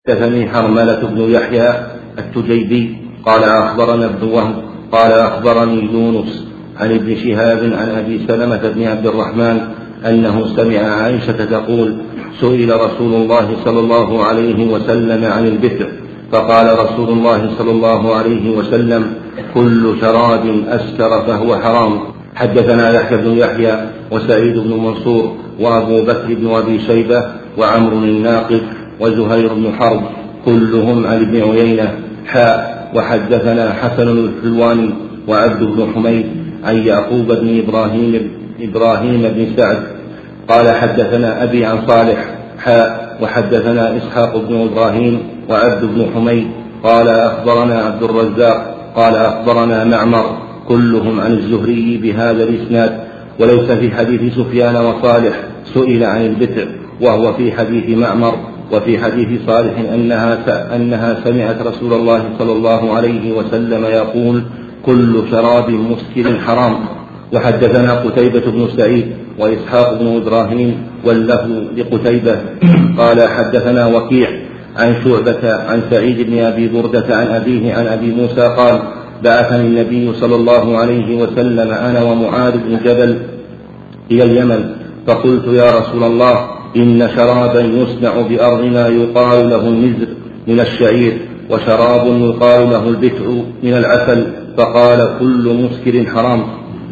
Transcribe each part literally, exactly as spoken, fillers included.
حدثني حرملة بن يحيى التجيبي قال أخبرنا ابن وهب قال أخبرني يونس عن ابن شهاب عن أبي سلمة بن عبد الرحمن أنه سمع عائشة تقول: سئل رسول الله صلى الله عليه وسلم عن البتر فقال رسول الله صلى الله عليه وسلم: كل شراب أسكر فهو حرام. حدثنا يحيى بن يحيى وسعيد بن منصور وأبو بكر بن أبي شيبة وعمرو الناقد وزهير بن حرب كلهم عن ابن عيينة حاء. وحدثنا حسن الحلواني وعبد بن حميد عن يعقوب بن إبراهيم, إبراهيم بن سعد قال حدثنا أبي عن صالح حاء. وحدثنا إسحاق بن إبراهيم وعبد بن حميد قال أخبرنا عبد الرزاق قال أخبرنا معمر كلهم عن الزهري بهذا الإسناد. وليس في حديث سفيان وصالح سئل عن البتر، وهو في حديث معمر. وفي حديث صالح أنها, أنها سمعت رسول الله صلى الله عليه وسلم يقول: كل شراب مسكر حرام. وحدثنا قتيبة بن سعيد وإسحاق بن إبراهيم واللفظ لقتيبة قال حدثنا وكيع عن شعبة عن سعيد بن أبي بردة عن أبيه عن أبي موسى قال: بعثني النبي صلى الله عليه وسلم أنا ومعاذ بن جبل إلى اليمن، فقلت: يا رسول الله، إن شرابا يصنع بأرضنا يقال له النزر من الشعير، وشراب يقال له البتع من العسل، فقال: كل مسكر حرام.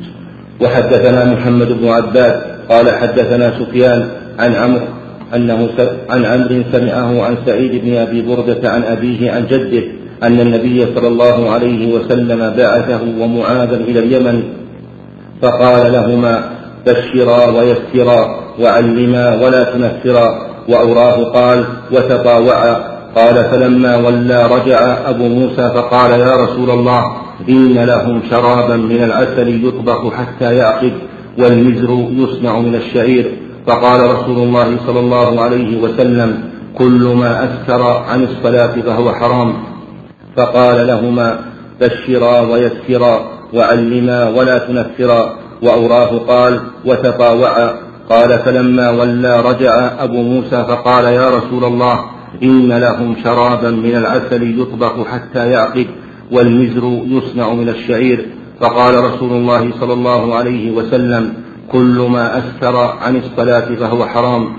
وحدثنا محمد بن عباد قال حدثنا سفيان عن عمرو أنه عن عمرو سمعه عن سعيد بن أبي بردة عن أبيه عن جده أن النبي صلى الله عليه وسلم بعثه ومعاذا إلى اليمن، فقال لهما: بشرا ويسرا وعلما ولا تنفرا. وأوراه قال: وتطاوعا. قال: فلما ولى رجع أبو موسى فقال: يا رسول الله، إن لهم شرابا من العسل يطبخ حتى يعقد، والمزر يصنع من الشعير. فقال رسول الله صلى الله عليه وسلم: كل ما أسكر عن الصلاة فهو حرام. فقال لهما: بشرا ويسرا وعلما ولا تنفرا. وأوراه قال: وتطاوعا. قال: فلما ولى رجع أبو موسى فقال: يا رسول الله، إن لهم شرابا من العسل يطبخ حتى يعقد، والمزر يصنع من الشعير. فقال رسول الله صلى الله عليه وسلم: كل ما أسكر عن الصلاة فهو حرام.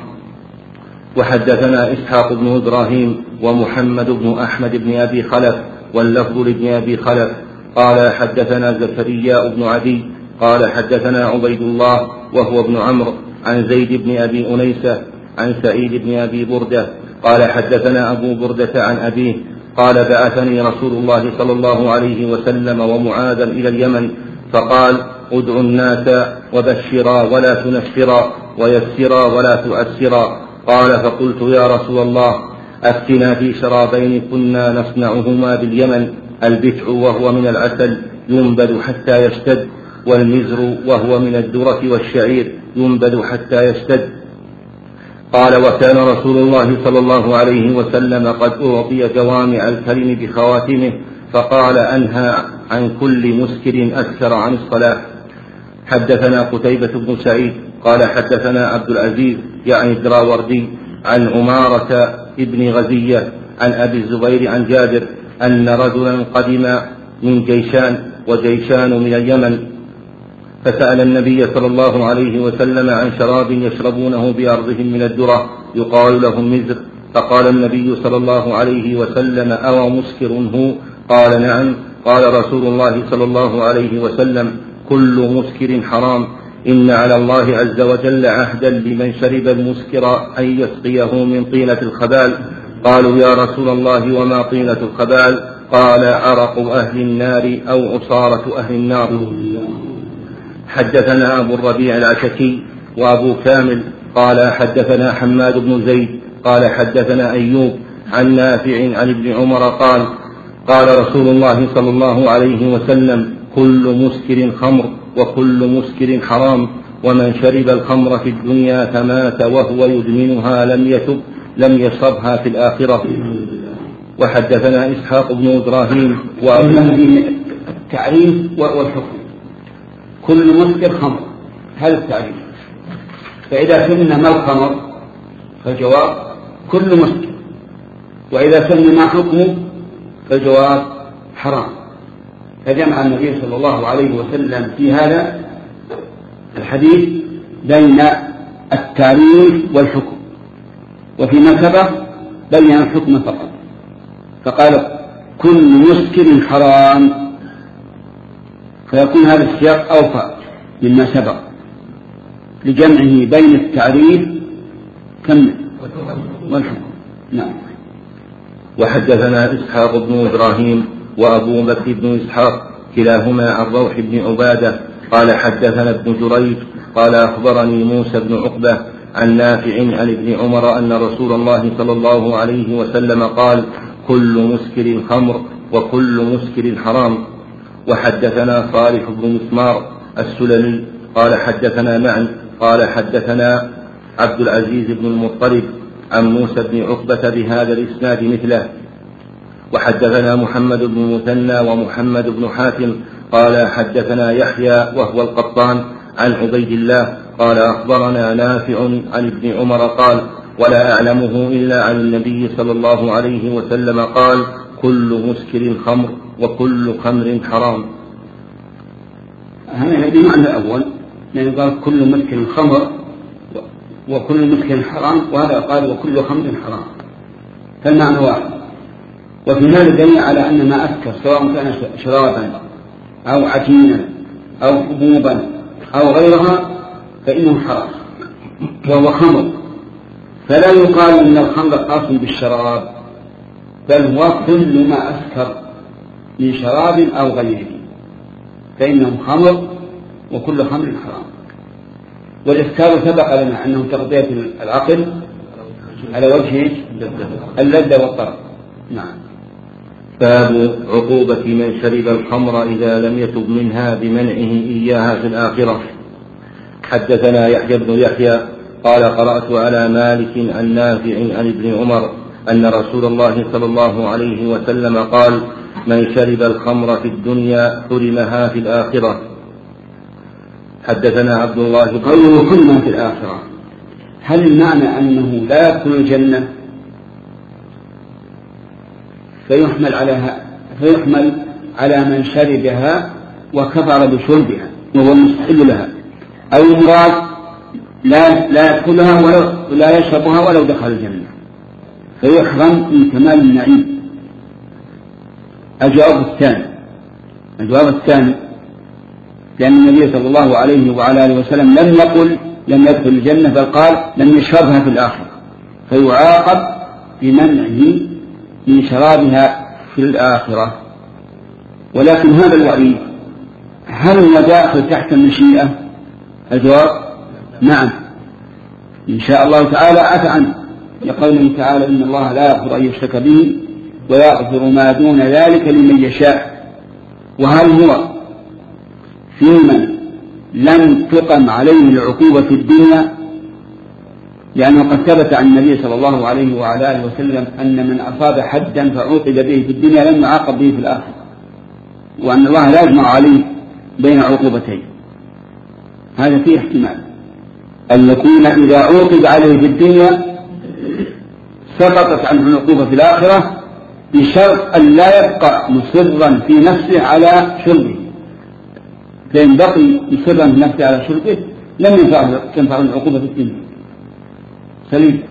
وحدثنا إسحاق بن إبراهيم ومحمد بن أحمد بن أبي خلف واللفظ لابن أبي خلف قال حدثنا زكريا بن عدي قال حدثنا عبيد الله وهو ابن عمرو عن زيد بن أبي أنيسة عن سعيد بن أبي بردة قال حدثنا أبو بردة عن أبيه قال: بعثني رسول الله صلى الله عليه وسلم ومعاذا إلى اليمن، فقال: ادعوا الناس وبشرا ولا تنفرا ويسرا ولا تؤسرا. قال: فقلت: يا رسول الله، أفتنا في شرابين كنا نصنعهما باليمن، البتع وهو من العسل ينبذ حتى يشتد، والمزر وهو من الذرة والشعير ينبذ حتى يشتد. قال: وكان رسول الله صلى الله عليه وسلم قد أعطي جوامع الكلم بخواتمه، فقال: أنهى عن كل مسكر أسكر عن الصلاة. حدثنا قتيبة بن سعيد قال حدثنا عبد العزيز يعني الدراوردي عن عمارة ابن غزية عن أبي الزبير عن جابر أن رجلا قدم من جيشان وجيشان من اليمن، فسأل النبي صلى الله عليه وسلم عن شراب يشربونه بأرضهم من الذرة يقال له المزر، فقال النبي صلى الله عليه وسلم: أو مسكر هو؟ قال: نعم. قال رسول الله صلى الله عليه وسلم: كل مسكر حرام، إن على الله عز وجل عهدا لمن شرب المسكر أن يسقيه من طينة الخبال. قالوا: يا رسول الله، وما طينة الخبال؟ قال: عرق أهل النار أو عصارة أهل النار. حدثنا أبو الربيع العتكي وأبو كامل قال حدثنا حماد بن زيد قال حدثنا أيوب عن نافع عن ابن عمر قال: قال رسول الله صلى الله عليه وسلم: كل مسكر خمر، وكل مسكر حرام، ومن شرب الخمر في الدنيا فمات وهو يدمنها لم يتب لم يشربها في الآخرة. وحدثنا إسحاق بن إبراهيم التعريف والحكم. كل مسكر خمر، هذا التعريف. فإذا كنا ما الخمر فالجواب: كل مسكر، وإذا سلم ما حكمه فالجواب حرام. فجمع النبي صلى الله عليه وسلم في هذا الحديث بين التعريف والحكم، وفيما سبق بين الحكم فقط، فقال كل مسكر حرام، فيكون هذا السياق أوفى مما سبق لجمعه بين التعريف والحكم. نعم. وحدثنا إسحاق بن إبراهيم وأبو بكر بن إسحاق كلاهما عن روح بن عبادة قال حدثنا ابن جريج قال أخبرني موسى بن عقبة عن نافع عن ابن عمر أن رسول الله صلى الله عليه وسلم قال كل مسكر خمر وكل مسكر حرام. وحدثنا صالح بن مسمار السلمي قال حدثنا معن قال حدثنا عبد العزيز بن المطلب عن موسى بن عقبة بهذا الإسناد مثله. وحدثنا محمد بن مثنى ومحمد بن حاتم قال حدثنا يحيى وهو القطان عن عبيد الله قال أخبرنا نافع عن ابن عمر قال ولا أعلمه إلا عن النبي صلى الله عليه وسلم قال كل مسكر خمر وكل خمر حرام. هذا بمعنى الأول، يعني قال كل مسكر خمر وكل مسكر حرام، وهذا قال وكل خمر حرام، فالمعنى واحد. وفي هذا دليل على أن ما أسكر سواء كان شرابا أو عجينا أو حبوبا أو غيرها فإنه حرام وهو خمر، فلا يقال أن الخمر خاص بالشراب، بل هو كل ما أسكر من شراب أو غيره فإنه خمر وكل خمر حرام. والإسكار سبق لنا أنه تغذية العقل على وجه اللذة والطرب. نعم. باب عقوبة من شرب الخمر إذا لم يتب منها بمنعه إياها في الآخرة. حدثنا يحيى بن يحيى قال قرأت على مالك عن نافع عن ابن عمر أن رسول الله صلى الله عليه وسلم قال من شرب الخمر في الدنيا حرمها في الآخرة. حدثنا عبد الله قوله حرمها في الآخرة، هل المعنى أنه لا يدخل الجنة فيحمل على فيحمل على من شربها وكفر بشربها وهو مستحل لها، أو المراد لا لا يدخلها ولا يشربها ولو دخل الجنة فيحرم من كمال النعيم؟ الجواب الثاني الجواب الثاني لأن النبي صلى الله عليه وعلى آله وسلم لم يقل لم يدخل الجنة، بل قال لم يشربها في الآخرة، فيعاقب بمنعه من شرابها في الآخرة. ولكن هذا الوعيد هل هو داخل تحت المشيئة؟ الجواب نعم، إن شاء الله تعالى عفى عنه، لقوله تعالى إن الله لا يغفر أن يشرك به ويغفر ما دون ذلك لمن يشاء. وهل هو في من لم تقم عليه العقوبة في الدنيا؟ لأنه قد ثبت عن النبي صلى الله عليه وعلى آله وسلم أن من أصاب حدا فعوقب به في الدنيا لم يعاقب به في الآخرة، وأن الله لا يجمع عليه بين عقوبتين. هذا فيه احتمال أن يكون إذا عوقب عليه في الدنيا سقطت عنه العقوبة في الآخرة بشرط أن لا يبقى مصرا في نفسه على شربه، فإن بقي مصرا في نفسه على شربه لم ينفعه العقوبة في الدنيا. سليم.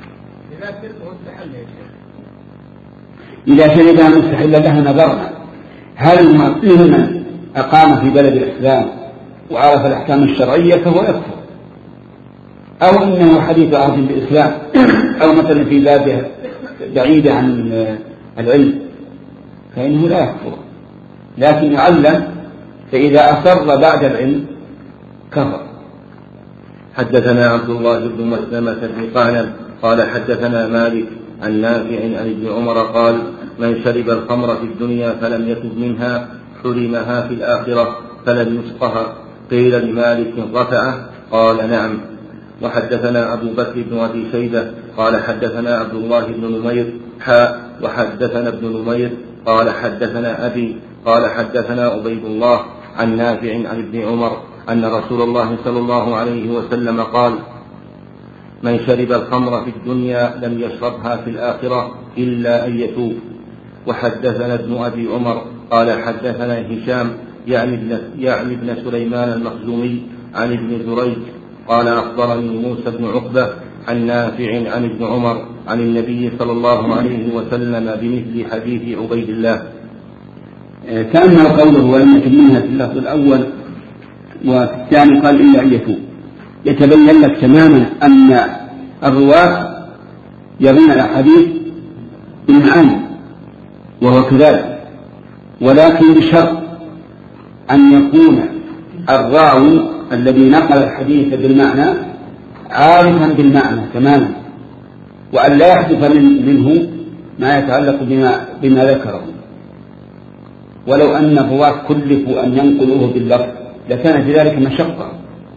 إذا شربها مستحلا لها نظرنا، هل ممن أقام في بلد الإسلام وعرف الأحكام الشرعية فهو يكفر، أو إنه حديث عهد بالإسلام، أو مثلا في بلاد بعيدة عن العلم فإنه لا يكفر، لكن يعلم، فإذا أصر بعد العلم كفر. حدثنا عبد الله بن مسلمة بن قعنب قال حدثنا مالك عن نافع عن ابن عمر قال من شرب الخمر في الدنيا فلم يتب منها حرمها في الآخرة فلم يسقها. قيل لمالك رفعه؟ قال نعم. وحدثنا أبو بكر بن أبي شيبة قال حدثنا عبد الله بن نمير حاء وحدثنا ابن نمير قال حدثنا أبي قال حدثنا عبيد الله عن نافع عن ابن عمر أن رسول الله صلى الله عليه وسلم قال من شرب الخمر في الدنيا لم يشربها في الآخرة إلا أن يتوب. وحدثنا ابن أبي عمر قال حدثنا هشام يعني ابن, يعني ابن سليمان المخزومي عن ابن جريج قال أخبرني موسى بن عقبة عن نافع عن ابن عمر عن النبي صلى الله عليه وسلم بمثل حديث عبيد الله. كأنه قوله ولم يكن منها في اللفظ الأول وفي الثاني قال إلا أن يتوب، يتبين لك تماما أن الرواة يرون الأحاديث بالمعاني وهو كذلك، ولكن بشرط أن يكون الراوي الذي نقل الحديث بالمعنى عارفا بالمعنى تماما، وأن لا يحدث منه ما يتعلق بما, بما ذكره. ولو أن الرواة كلفوا أن ينقلوه باللفظ لكان في ذلك مشقة،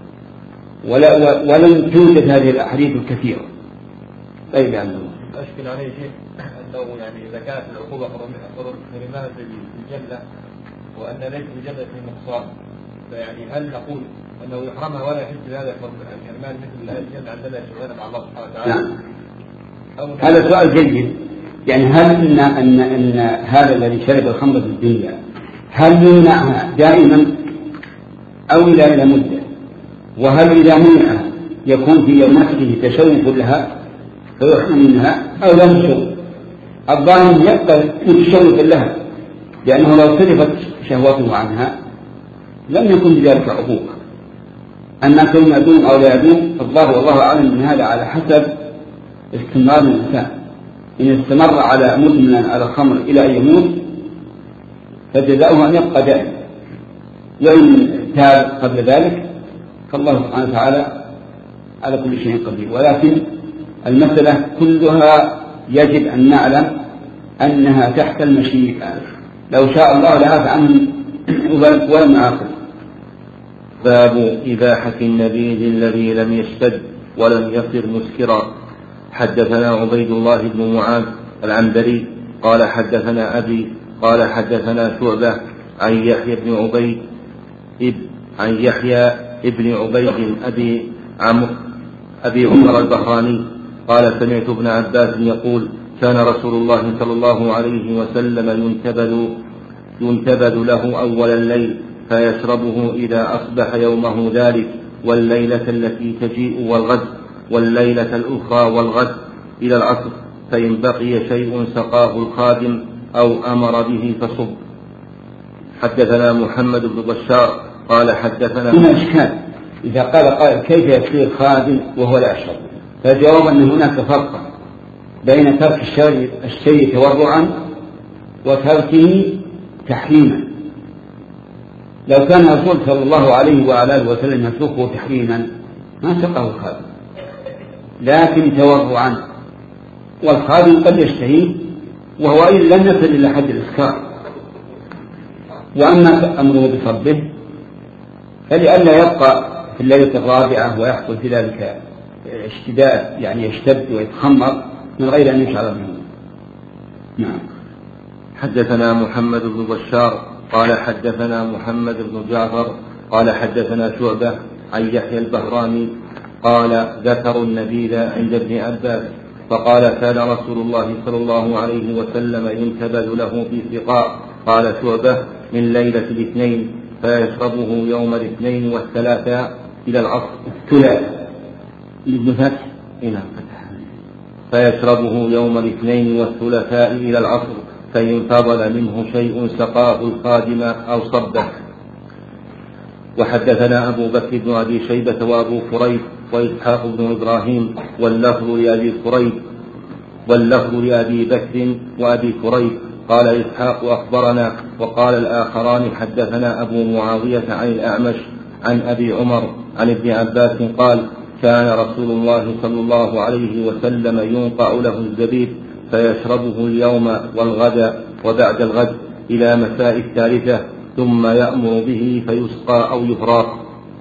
ولم توجد هذه الأحاديث الكثيرة. أي لأنه أشكل عليه شيء أنه يعني إذا كانت العقوبة حرمانة في الجنة وأن ليس في الجنة في نقصان، فيعني هل نقول أنه يحرمها ولا يحس بهذا الحرمان مثل الجنة عندنا شغلنا مع الله سبحانه وتعالى؟ نعم. هذا سؤال جيد. يعني هل إن, أن, أن هذا الذي شرب الخمر في الدنيا هل يمنعها دائما أو إلى إلى مدة؟ وهل إذا منعها يكون في نفسه تشوف لها فيحرم منها أو لا يشوف؟ الظاهر يقبل متشوف لها، لأنه لو صرفت شهوته عنها لم يكن بذلك عقوبة. أما كون يدوم أو لا يدوم فالظاهر والله أعلم من هذا على حسب استمرار الإنسان. إن استمر على مدمنا على الخمر إلى أن يموت فجزاؤه أن يبقى دائما، وإن تاب قبل ذلك فالله سبحانه وتعالى على كل شيء قدير. ولكن المسألة كلها يجب أن نعلم أنها تحت المشيئة، لو شاء الله لعفى عنهم ولم يعاقب. باب إباحة النبيذ الذي لم يشتد ولم يصر مسكرا. حدثنا عبيد الله بن معاذ العنبري قال حدثنا أبي قال حدثنا شعبة عن يحيى بن عبيد عن يحيى ابن عبيد أبي عمرو أبي عمر البحراني قال سمعت ابن عباس يقول كان رسول الله صلى الله عليه وسلم ينتبذ ينتبذ له أول الليل فيشربه إذا أصبح يومه ذلك والليلة التي تجيء والغد والليلة الأخرى والغد إلى العصر، فإن بقي شيء سقاه الخادم أو أمر به فصب. حدثنا محمد بن بشار قال حدثنا هنا إشكال إذا قال قائل كيف يصير خادم وهو لا يشرب؟ فالجواب أن هناك فرقا بين ترك الشيء تورعا وتركه تحريما. لو كان الرسول صلى الله عليه وعلى آله وسلم يتركه تحريما ما سقاه الخادم، لكن تورعا، والخادم قد يشتهيه وهو إن لم يصل إلى حد الإسكار. وأما أمره بصبه فلئلا يبقى في الليلة الرابعة ويحصل في ذلك اشتداد، يعني يشتد ويتخمر من غير أن يشعر به. نعم. حدثنا محمد بن بشار قال حدثنا محمد بن جعفر قال حدثنا شعبة عن يحيى البهراني قال ذكروا النبيذ عند ابن عباس فقال كان رسول الله صلى الله عليه وسلم ينتبذ له في سقاء. قال شعبة من ليلة الاثنين فيشربه يوم الاثنين والثلاثاء إلى العصر الثلاثاء ابن فتح إلى فتح فيشربه يوم الاثنين والثلاثاء إلى العصر، فإن فضل منه شيء سقاه الخادم أو صبه. وحدثنا أبو بكر بن أبي شيبة وأبو كريب وإسحاق بن إبراهيم واللفظ لأبي كريب واللفظ لأبي بكر وأبي كريب قال إسحاق أخبرنا، وقال الآخران حدثنا أبو معاوية عن الأعمش عن أبي عمر عن ابن عباس قال كان رسول الله صلى الله عليه وسلم ينقع له الزبيب فيشربه اليوم والغد وبعد الغد إلى مساء الثالثة ثم يأمر به فيسقى أو يفراق.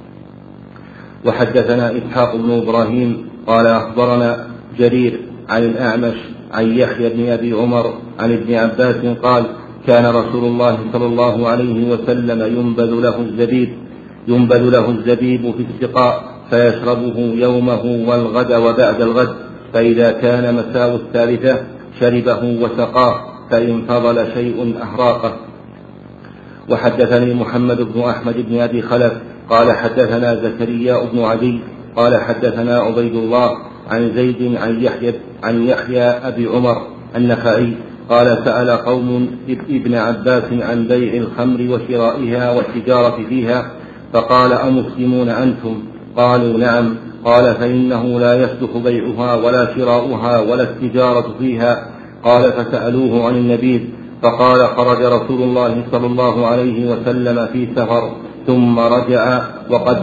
وحدثنا إسحاق بن إبراهيم قال أخبرنا جرير عن الأعمش عن يحيى بن أبي عمر عن ابن عباس قال كان رسول الله صلى الله عليه وسلم ينبذ له الزبيب ينبذ له الزبيب في السقاء فيشربه يومه والغد وبعد الغد، فإذا كان مساء الثالثة شربه وسقاه، فإن فضل شيء أهراقه. وحدثني محمد بن أحمد بن أبي خلف قال حدثنا زكريا بن عدي قال حدثنا عبيد الله عن زيد عن يحيى عن يحيى أبي عمر النخعي قال سأل قوم ابن عباس عن بيع الخمر وشرائها والتجارة فيها، فقال أمسلمون أنتم؟ قالوا نعم. قال فإنه لا يصلح بيعها ولا شراؤها ولا التجارة فيها. قال فسألوه عن النبيذ، فقال خرج رسول الله صلى الله عليه وسلم في سفر ثم رجع وقد.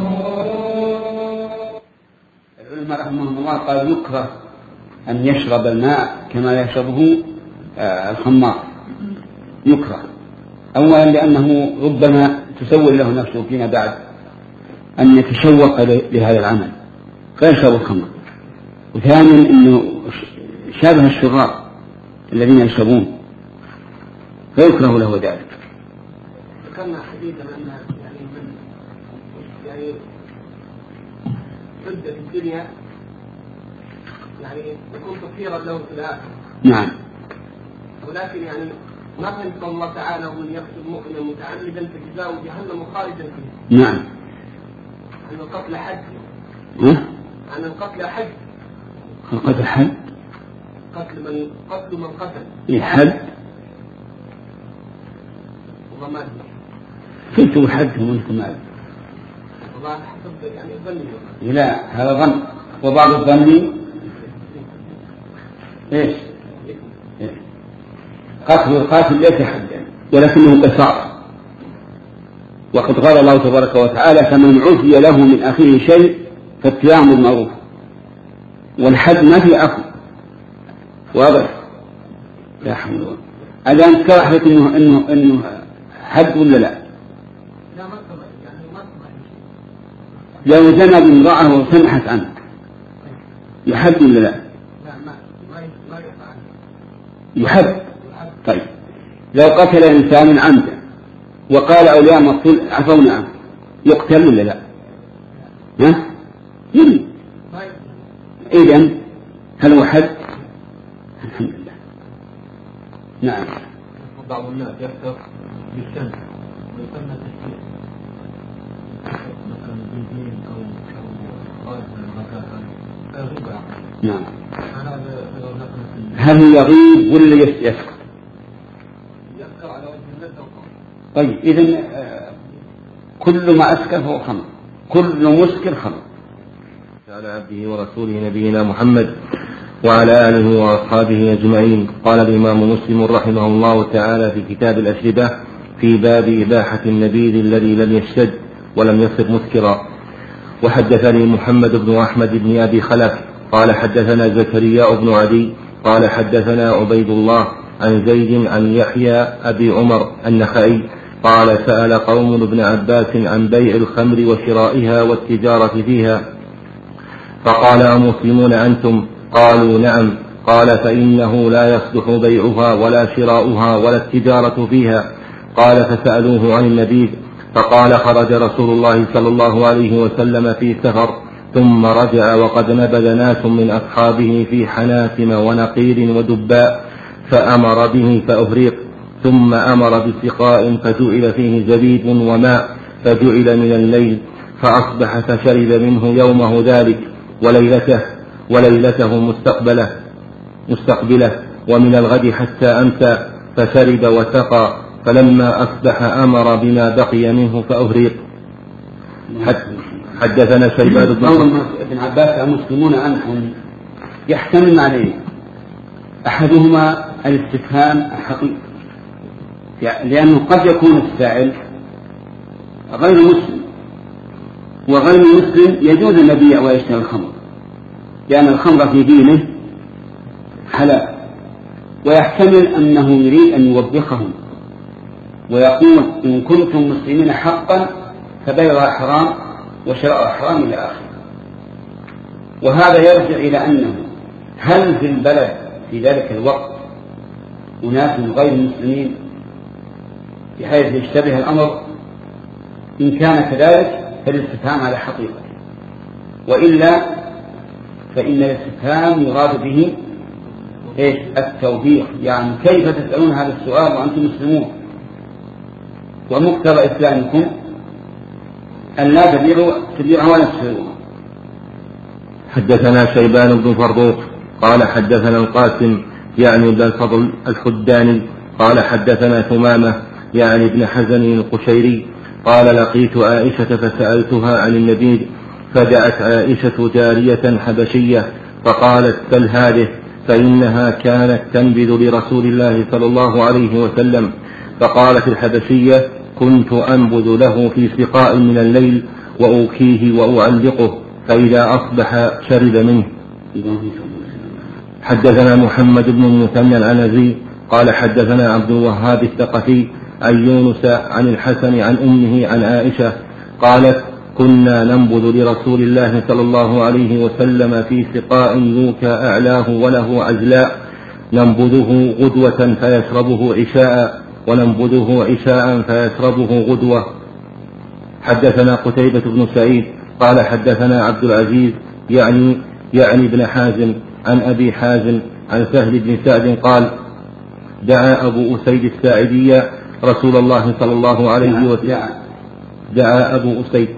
العلماء رحمهم الله قال يكره أن يشرب الماء كما يشربه الخمار، يكره أولا لأنه ربما تسول له نفسه فيما بعد أن يتشوق لهذا العمل فيشرب الخمر، وثانيا أنه شابه الشراب الذين يشربون فيكره له ذلك. ذكرنا حديثا أن يعني من يعني عدة في الدنيا يعني يكون تطهيرا له في الآخرة. نعم. ولكن يعني ما فهمت الله تعالى من يقتل مؤمنا متعمدا فجزاؤه جهنم خالدا فيه. نعم. عن القتل حد. ها؟ عن القتل حد. القتل حد. قتل من قتل من قتل. إيه حد؟ والله ما أدري. كنت حد وأنت ما أدري. والله حسب يعني ظني. لا هذا ظن، وبعض الظن إيش؟ إيه؟ قتل القاتل ليس حدا ولكنه قصاص، وقد قال الله تبارك وتعالى فمن عفي له من أخيه شيء فاتباع بالمعروف، والحد ما في عفو واضح. لا حول ولا قوة. الآن كرهت إنه إنه إنه حد ولا لا؟ لا ما يعني ما لو زنى بامرأة وسمحت عنه يحد ولا لا؟ لا ما ما ما يفعل. يحد. طيب لو قتل إنسان عمدا وقال أولياء المقتول عفونا عنه يقتل ولا لا؟ ها؟ يلي. إذن هل هو حد؟ الحمد لله. نعم. بعض الناس يحتفظ بالشمس ويسمى تشكيل مثلا بالدين أو أو غاية من المكان غيبة. نعم. هل يغيب ولا يسكت؟ يذكر على وجه النزل. طيب إذن كل ما أسكر فهو خمر، كل مسكر خمر. على عبده ورسوله نبينا محمد وعلى آله وأصحابه أجمعين. قال الإمام مسلم رحمه الله تعالى في كتاب الأشربة في باب إباحة النبيذ الذي لم يشتد ولم يصر مسكرا. وحدثني محمد بن أحمد بن أبي خلف قال حدثنا زكريا بن عدي قال حدثنا عبيد الله عن زيد عن يحيى أبي عمر النخعي قال سأل قوم ابن عباس عن بيع الخمر وشرائها والتجارة فيها، فقال أمسلمون أنتم؟ قالوا نعم. قال فإنه لا يصلح بيعها ولا شراؤها ولا التجارة فيها. قال فسألوه عن النبيذ، فقال خرج رسول الله صلى الله عليه وسلم في سفر ثم رجع وقد نبذ ناس من أصحابه في حناسم ونقير ودباء فأمر به فأهريق، ثم أمر بسقاء فجعل فيه زبيب وماء فجعل من الليل، فأصبح فشرب منه يومه ذلك وليلته وليلته مستقبله مستقبله ومن الغد حتى أمسى فشرب وسقى، فلما أصبح أمر بما بقي منه فأهريق. حدثنا شيبان بن عباس المسلمون أنهم يحتمل عليه أحدهما الاستفهام الحقيقي، يعني لأنه قد يكون السائل غير مسلم، وغير مسلم يجوز أن يبيع ويشتري الخمر لأن الخمر في دينه حلال، ويحتمل أنه يريد أن يوبخهم ويقول إن كنتم مسلمين حقا فبيعها حرام وشراء حرام إلى آخره. وهذا يرجع إلى أنه هل في البلد في ذلك الوقت أناس غير مسلمين بحيث يشتبه الأمر؟ إن كان كذلك فالاستفهام على حقيقة، وإلا فإن الاستفهام يراد به إيش؟ التوبيخ، يعني كيف تسألون هذا السؤال وأنتم مسلمون؟ ومقتضى إسلامكم أن لا تبيعوا تبيعوا ولا تشتروا. حدثنا شيبان بن فروخ قال حدثنا القاسم يعني ابن الفضل الحداني قال حدثنا ثمامة يعني ابن حزن القشيري قال لقيت عائشة فسألتها عن النبي فجاءت عائشة جارية حبشية فقالت سل هذه فإنها كانت تنبذ لرسول الله صلى الله عليه وسلم. فقالت الحبشية كنت أنبذ له في سقاء من الليل وأوكيه وأعلقه فإذا أصبح شرب منه. حدثنا محمد بن المثنى العنزي قال حدثنا عبد الوهاب الثقفي عن يونس عن الحسن عن أمه عن عائشة قالت كنا ننبذ لرسول الله صلى الله عليه وسلم في سقاء يوكى أعلاه وله عزلاء ننبذه غدوة فيشربه عشاء وننبذه عشاء فيشربه غدوة. حدثنا قتيبة بن سعيد قال حدثنا عبد العزيز يعني يعني ابن حازم عن أبي حازم عن سهل بن سعد قال دعا أبو أسيد الساعدي رسول الله صلى الله عليه وسلم دعا أبو أسيد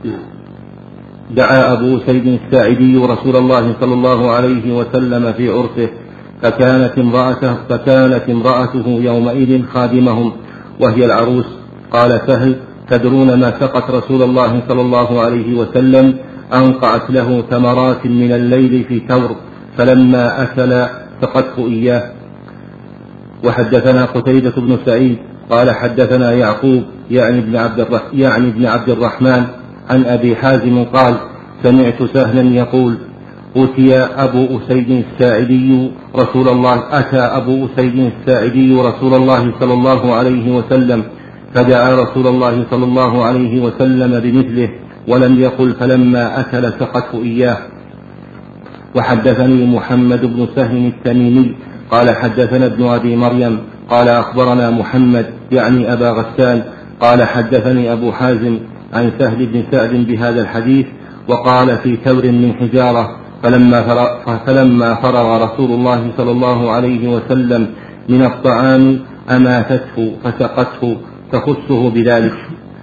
دعا أبو أسيد الساعدي رسول الله صلى الله عليه وسلم في عرسه فكانت امرأته, فكانت امرأته يومئذ خادمهم وهي العروس. قال سهل تدرون ما سقت رسول الله صلى الله عليه وسلم؟ أنقعت له تمرات من الليل في تور فلما أكل سقته إياه. وحدثنا قتيبة بن سعيد قال حدثنا يعقوب يعني ابن عبد يعني ابن عبد الرحمن عن أبي حازم قال سمعت سهلا يقول أتي أبو أسيد الساعدي رسول الله أتى أبو أسيد الساعدي رسول الله صلى الله عليه وسلم فدعا رسول الله صلى الله عليه وسلم بمثله ولم يقل فلما أكل سقته إياه. وحدثني محمد بن سهل التميمي قال حدثنا ابن أبي مريم قال أخبرنا محمد يعني أبا غسان قال حدثني أبو حازم عن سهل بن سعد بهذا الحديث وقال في تور من حجارة فلما فرغ, فلما فرغ رسول الله صلى الله عليه وسلم من الطعام أماتته فسقته تخصه بذلك.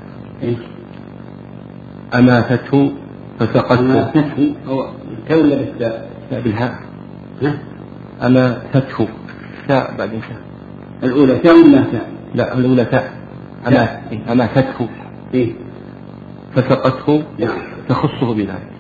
أماتته فسقته أماتته أو تور بالتاء بالهاء أماتته تاء بعدين تاء الأولى تاء ولا تاء؟ لا الأولى تاء أماتته إيه فسقته تخصه بذلك.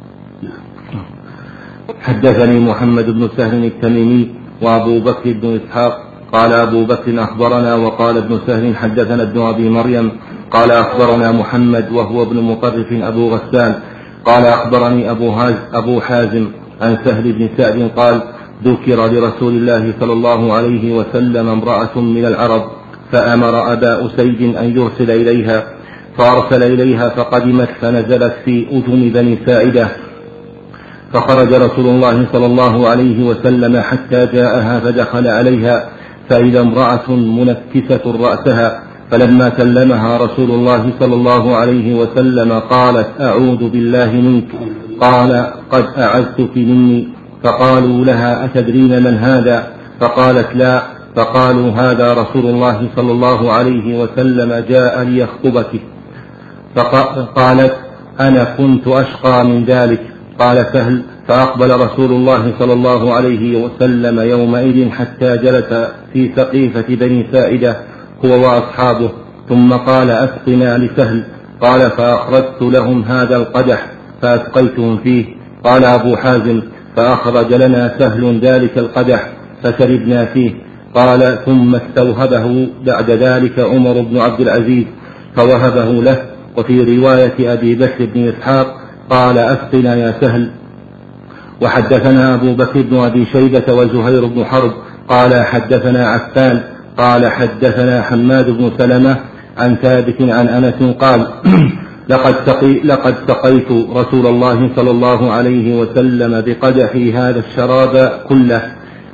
حدثني محمد بن سهل التميمي وأبو بكر بن إسحاق قال أبو بكر أخبرنا وقال ابن سهل حدثنا ابن أبي مريم قال أخبرنا محمد وهو ابن مطرف أبو غسان قال أخبرني أبو, أبو حازم عن سهل بن سعد قال ذكر لرسول الله صلى الله عليه وسلم امرأة من العرب فأمر أبا أسيد أن يرسل إليها فأرسل إليها فقدمت فنزلت في أجم بني ساعدة فخرج رسول الله صلى الله عليه وسلم حتى جاءها فدخل عليها فإذا امرأة منكسة رأسها فلما كلمها رسول الله صلى الله عليه وسلم قالت أعوذ بالله منك قال قد أعزتك مني فقالوا لها أتدرين من هذا فقالت لا فقالوا هذا رسول الله صلى الله عليه وسلم جاء ليخطبك فقالت أنا كنت أشقى من ذلك. قال سهل فأقبل رسول الله صلى الله عليه وسلم يومئذ حتى جلس في سقيفة بني ساعدة هو وأصحابه ثم قال أسقنا لسهل قال فأخرجت لهم هذا القدح فأسقيتهم فيه. قال أبو حازم فأخرج لنا سهل ذلك القدح فشربنا فيه. قال ثم استوهبه بعد ذلك عمر بن عبد العزيز فوهبه له. وفي رواية أبي بكر بن إسحاق قال أسقنا يا سهل. وحدثنا أبو بكر بن أبي شيبة وزهير بن حرب قال حدثنا عفان قال حدثنا حماد بن سلمة عن ثابت عن أنس قال لقد, سقي لقد سقيت رسول الله صلى الله عليه وسلم بقدحي هذا الشراب كله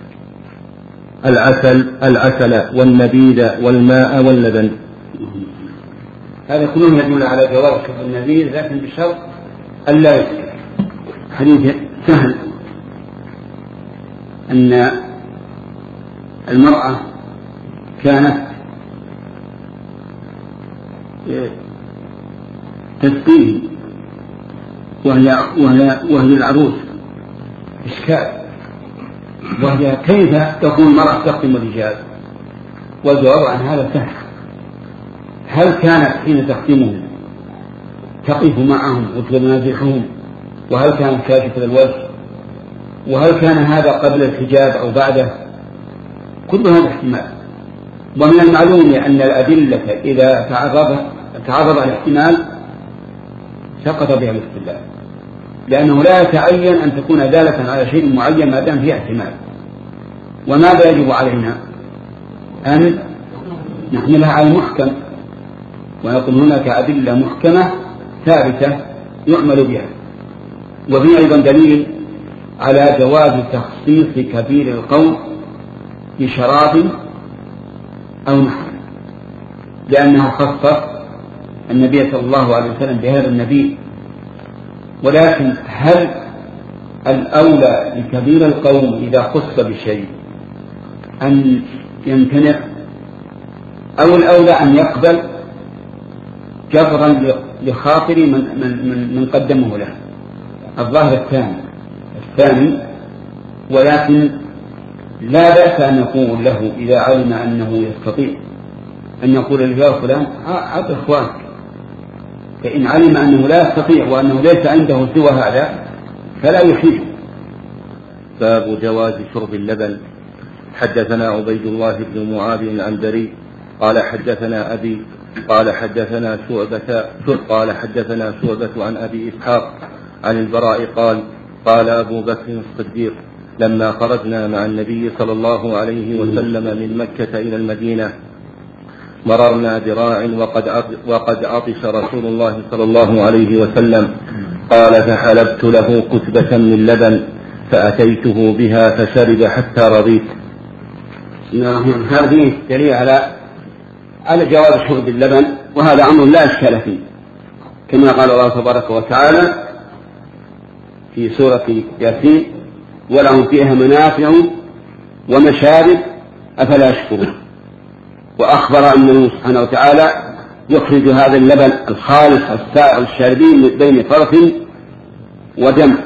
العسل العسل والنبيذ والماء واللبن. هذا كله يدل على جواز شرب النبيذ لكن بشرط ألا يسكر حديث سهل أن المرأة كانت تسقيه وهي, وهي, وهي العروس، إشكال، وهي كيف تكون المرأة تخدم الرجال؟ والجواب عن هذا سهل. هل كانت حين تخدمهم تقف معهم وتنازحهم؟ وهل كانت كاشفة الوجه؟ وهل كان هذا قبل الحجاب أو بعده؟ كل هذا احتمال. ومن المعلوم أن الأدلة إذا تعرض تعرض الاحتمال سقط بها الاستدلال، لأنه لا يتعين أن تكون دالة على شيء معين ما دام فيه احتمال. وماذا يجب علينا؟ أن نحملها على المحكم، ونقول هناك أدلة محكمة ثابتة يعمل بها. وفي أيضا دليل على جواز تخصيص كبير القوم بشراب أو نحو، لأنه خصص النبي صلى الله عليه وسلم بهذا النبي. ولكن هل الأولى لكبير القوم إذا خص بشيء أن يمتنع، أو الأولى أن يقبل جبرا لخاطر من, من, من, من قدمه له؟ الظاهر الثاني الثاني ولكن لا بأس أن يقول له إذا علم أنه يستطيع أن يقول له فلان عد إخوانك، فإن علم أنه لا يستطيع وأنه ليس عنده سوى هذا فلا يحيل. باب جواز شرب اللبن. حدثنا عبيد الله بن معاذ العنبري قال حدثنا أبي قال حدثنا شعبة قال حدثنا شعبة عن أبي إسحاق عن البراء قال قال أبو بكر الصديق لما خرجنا مع النبي صلى الله عليه وسلم من مكة إلى المدينة مررنا براع وقد وقد عطش رسول الله صلى الله عليه وسلم، قال فحلبت له كتبة من لبن فأتيته بها فشرب حتى رضيت. هذه دليل على على جواز شرب اللبن، وهذا أمر لا إشكال فيه، كما قال الله تبارك وتعالى في سورة ياسين ولهم فيها منافع ومشارب أفلا يشكرون. وأخبر أنه سبحانه وتعالى يخرج هذا اللبن الخالص السائغ الشاربين بين فرث ودم.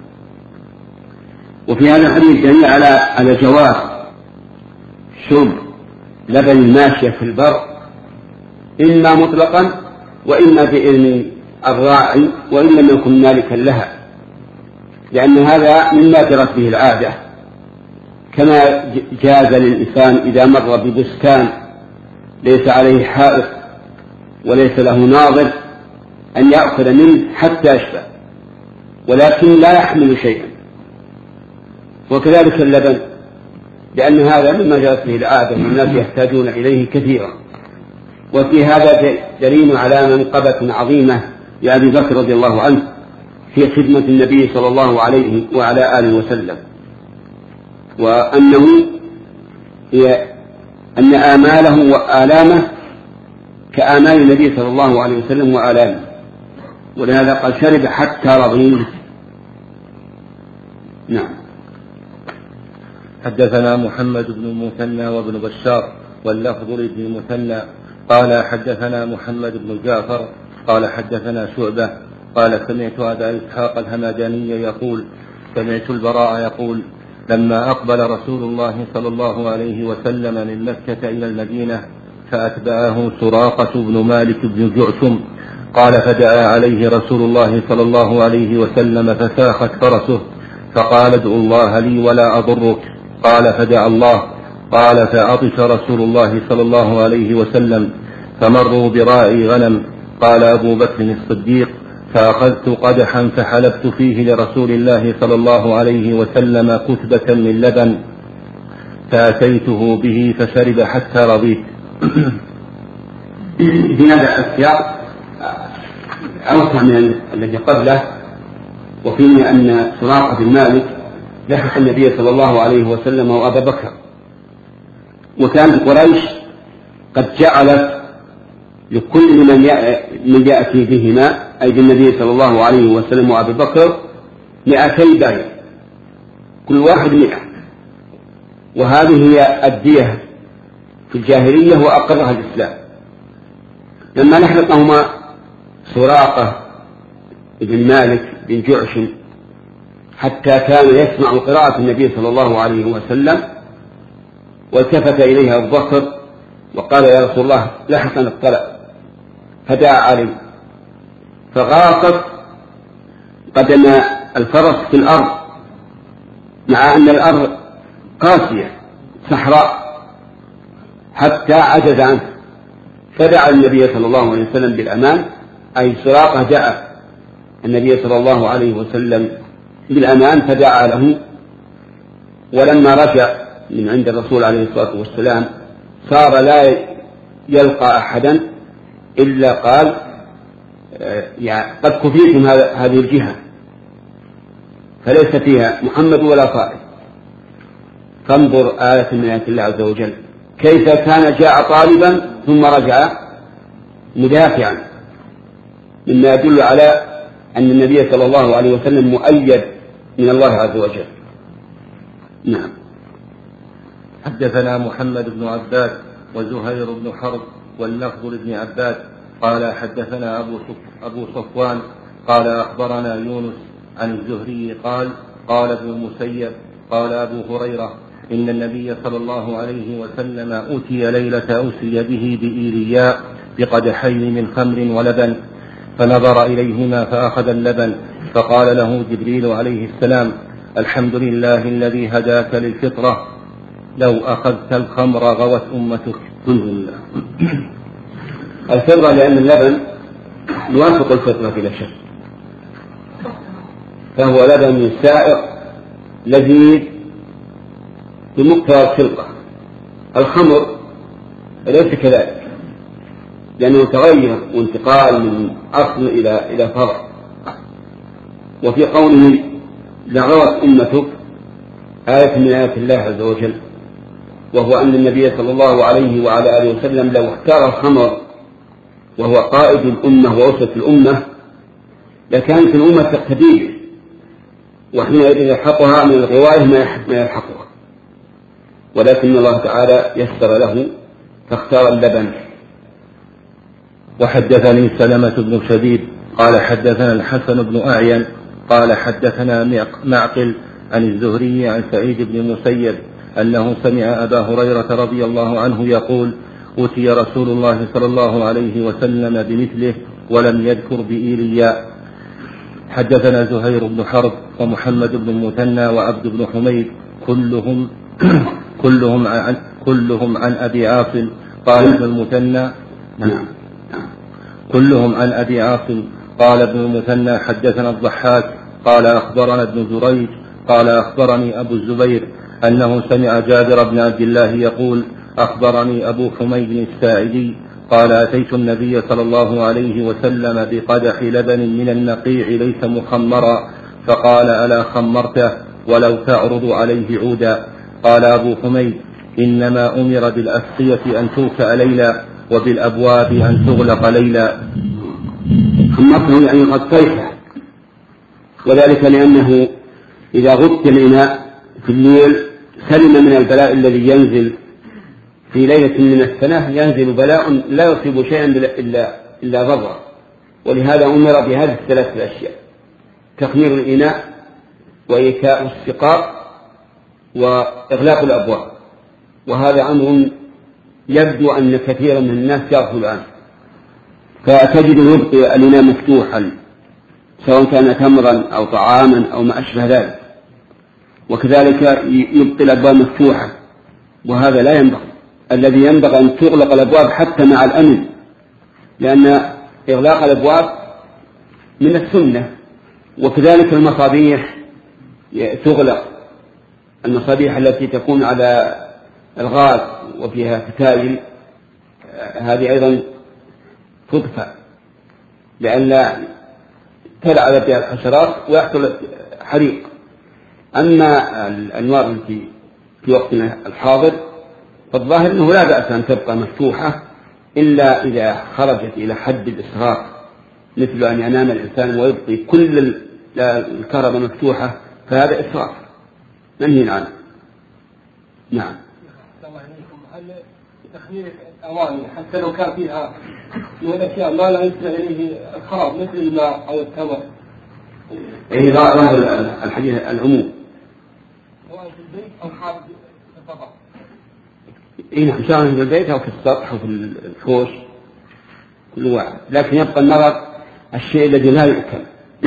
وفي هذا الحديث دليل على على جواز شرب لبن الماشية في البر، إما مطلقا وإما بإذن الراعي وإن لم يكن مالكا لها، لأن هذا مما جرت به العادة، كما جاز للإنسان إذا مر ببستان ليس عليه حائط وليس له ناظر أن يأخذ منه حتى يشبع، ولكن لا يحمل شيئا. وكذلك اللبن، لأن هذا مما جرت به العادة والناس يحتاجون إليه كثيرا. وفي هذا دليل على منقبة عظيمة لأبي بكر رضي الله عنه في خدمة النبي صلى الله عليه وعلى آله وسلم، وأنه أن آماله وآلامه كآمال النبي صلى الله عليه وسلم وآلامه، ولهذا قال شرب حتى رضي. نعم. حدثنا محمد بن المثنى وابن بشار واللفظ لابن المثنى قال حدثنا محمد بن جعفر قال حدثنا شعبة قال سمعت أبا إسحاق الهمداني يقول سمعت البراء يقول لما أقبل رسول الله صلى الله عليه وسلم من مكة إلى المدينة فأتبعه سراقة بن مالك بن جعشم قال فدعا عليه رسول الله صلى الله عليه وسلم فساخت فرسه فقال ادعو الله لي ولا أضرك، قال فدعا الله، قال فعطش رسول الله صلى الله عليه وسلم فمروا براعي غنم، قال أبو بكر الصديق فأخذت قدحا فحلبت فيه لرسول الله صلى الله عليه وسلم كتبة من لبن فأتيته به فشرب حتى رضيت. في هذا السياق أوسع من الذي قبله، وفيه أن سراقة بن مالك لحق النبي صلى الله عليه وسلم وأبا بكر، وكانت قريش قد جعلت لكل من يأتي بهما أي بالنبي صلى الله عليه وسلم وأبي بكر مئتي بعير، كل واحد مئة، وهذه هي الدية في الجاهلية وأقرها الإسلام. لما لحقهما سراقة بن مالك بن جعشم حتى كان يسمع قراءة النبي صلى الله عليه وسلم، والتفت إليها أبو بكر وقال يا رسول الله لحقنا الطلع، فدعا علي فغاصت قدم الفرس في الأرض مع أن الأرض قاسية صحراء حتى عجز عنه، فدعا النبي صلى الله عليه وسلم بالأمان، أي سراقة جاء النبي صلى الله عليه وسلم بالأمان فدعا له. ولما رجع من عند الرسول عليه الصلاة والسلام صار لا يلقى أحدا إلا قال يعني قد كفيتم هذه الجهة فليس فيها محمد ولا طائف. فانظر آية من آيات الله عز وجل كيف كان جاء طالبا ثم رجع مدافعا، مما يدل على أن النبي صلى الله عليه وسلم مؤيد من الله عز وجل. نعم. حدثنا محمد بن عباد وزهير بن حرب واللفظ لابن عباد قال حدثنا أبو أبو صفوان قال أخبرنا يونس عن الزهري قال قال ابن المسيب قال أبو هريرة إن النبي صلى الله عليه وسلم أتي ليلة أسري به بإيلياء بقدحين من خمر ولبن، فنظر إليهما فأخذ اللبن، فقال له جبريل عليه السلام الحمد لله الذي هداك للفطرة، لو أخذت الخمر غوت أمتك. الفطرة لأن اللبن يوافق الفطرة بلا شك، فهو لبن سائغ لذيذ بمقتضى الخلقة. الخمر ليس كذلك لأنه تغير وانتقال من أصل إلى إلى فرع. وفي قوله لغوت أمتك آية من آيات الله عز وجل، وهو أن النبي صلى الله عليه وعلى آله وسلم لو اختار الخمر وهو قائد الأمة وأسرة الأمة لكانت الأمة تقتدي به، وحينئذ يلحقها من الغواية ما يلحقها، ولكن الله تعالى يسر له فاختار اللبن. وحدثني سلمة بن شديد قال حدثنا الحسن بن أعين قال حدثنا معقل عن الزهري عن سعيد بن المسيب أنه سمع أبا هريرة رضي الله عنه يقول أتي رسول الله صلى الله عليه وسلم بمثله ولم يذكر بإيلياء. حدثنا زهير بن حرب ومحمد بن المثنى وعبد بن حميد كلهم كلهم عن كلهم عن أبي عاصم قال ابن المثنى نعم كلهم عن أبي عاصم قال ابن المثنى حدثنا الضحاك قال أخبرنا ابن جريج قال أخبرني أبو الزبير أنه سمع جابر بن عبد الله يقول أخبرني أبو حميد الساعدي قال أتيت النبي صلى الله عليه وسلم بقدح لبن من النقيع ليس مخمرا، فقال ألا خمرته ولو تعرض عليه عودا. قال أبو حميد إنما أمر بالأسقية أن توكأ ليلا وبالأبواب أن تغلق ليلا. خمرته يعني غطيته، وذلك لأنه إذا غطي الإناء في الليل سلم من البلاء الذي ينزل في ليلة من السنة، ينزل بلاء لا يصيب شيئا إلا, إلا ضرر، ولهذا أمر بهذه الثلاث الأشياء: تخمير الإناء وإيكاء السقاء وإغلاق الأبواب. وهذا أمر يبدو أن كثيرا من الناس يغفل عنه، فتجد يبقي الإناء مفتوحا سواء كان تمرا أو طعاما أو ما أشبه ذلك، وكذلك يبقي الأبواب مفتوحة، وهذا لا ينبغي. الذي ينبغي أن تغلق الأبواب حتى مع الأمن، لأن إغلاق الأبواب من السنة. وكذلك المصابيح تغلق، المصابيح التي تكون على الغاز وفيها فتائل هذه أيضا تطفأ لئلا تلعب بها الحشرات ويحصل حريق. أما الأنوار التي في وقتنا الحاضر فالظاهر أنه لا بأس أن تبقى مفتوحة إلا إذا خرجت إلى حد الإسراف، مثل أن ينام الإنسان ويبقي كل الكهرباء مفتوحة فهذا إسراف منهي عنه. نعم. هل تخمير الأواني حتى لو كان فيها من الأشياء ما لا ينتهي إليه الخراب مثل الماء أو التمر؟ إيه ظاهر الحديث العموم. سواء في البيت أو حال في السطح. إيه نعم سواء في البيت أو في السطح أو في الفوش كل واحد، لكن يبقى النظر الشيء الذي لا يؤكل.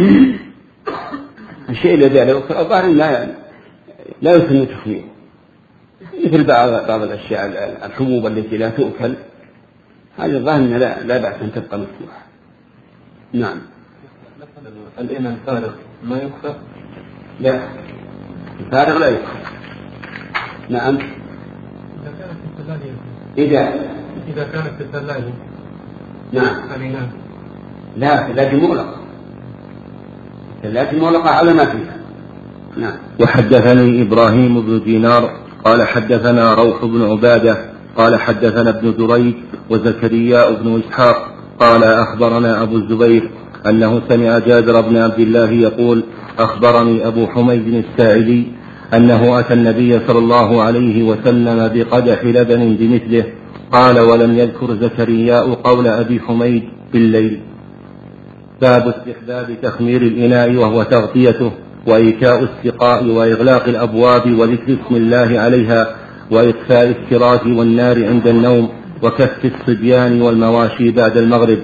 الشيء الذي لا يؤكل الظاهر لا لا يمكن تخميره، مثل بعض بعض الأشياء الحبوب التي لا تؤكل هذا الظاهر لا لا بأس أن تبقى مفتوحة. نعم. الإناء الفارغ ما يكفى؟ لا الفارغ لا يكفى. نعم. إذا كانت في الثلاجة. إذا إذا كانت في الثلاجة. نعم. الإناء. لا الثلاجة مغلقة. الثلاجة مغلقة على ما فيها. نعم. وحدثني إبراهيم بن دينار قال حدثنا روح بن عبادة قال حدثنا ابن جريج وزكريا بن إسحاق قال أخبرنا أبو الزبير أنه سمع جابر بن عبد الله يقول أخبرني أبو حميد الساعدي أنه أتى النبي صلى الله عليه وسلم بقدح لبن بمثله. قال ولم يذكر زكرياء قول أبي حميد بالليل. باب استحباب تخمير الإناء وهو تغطيته وإيكاء السقاء وإغلاق الأبواب وذكر اسم الله عليها وإطفاء السراج والنار عند النوم وكف الصبيان والمواشي بعد المغرب.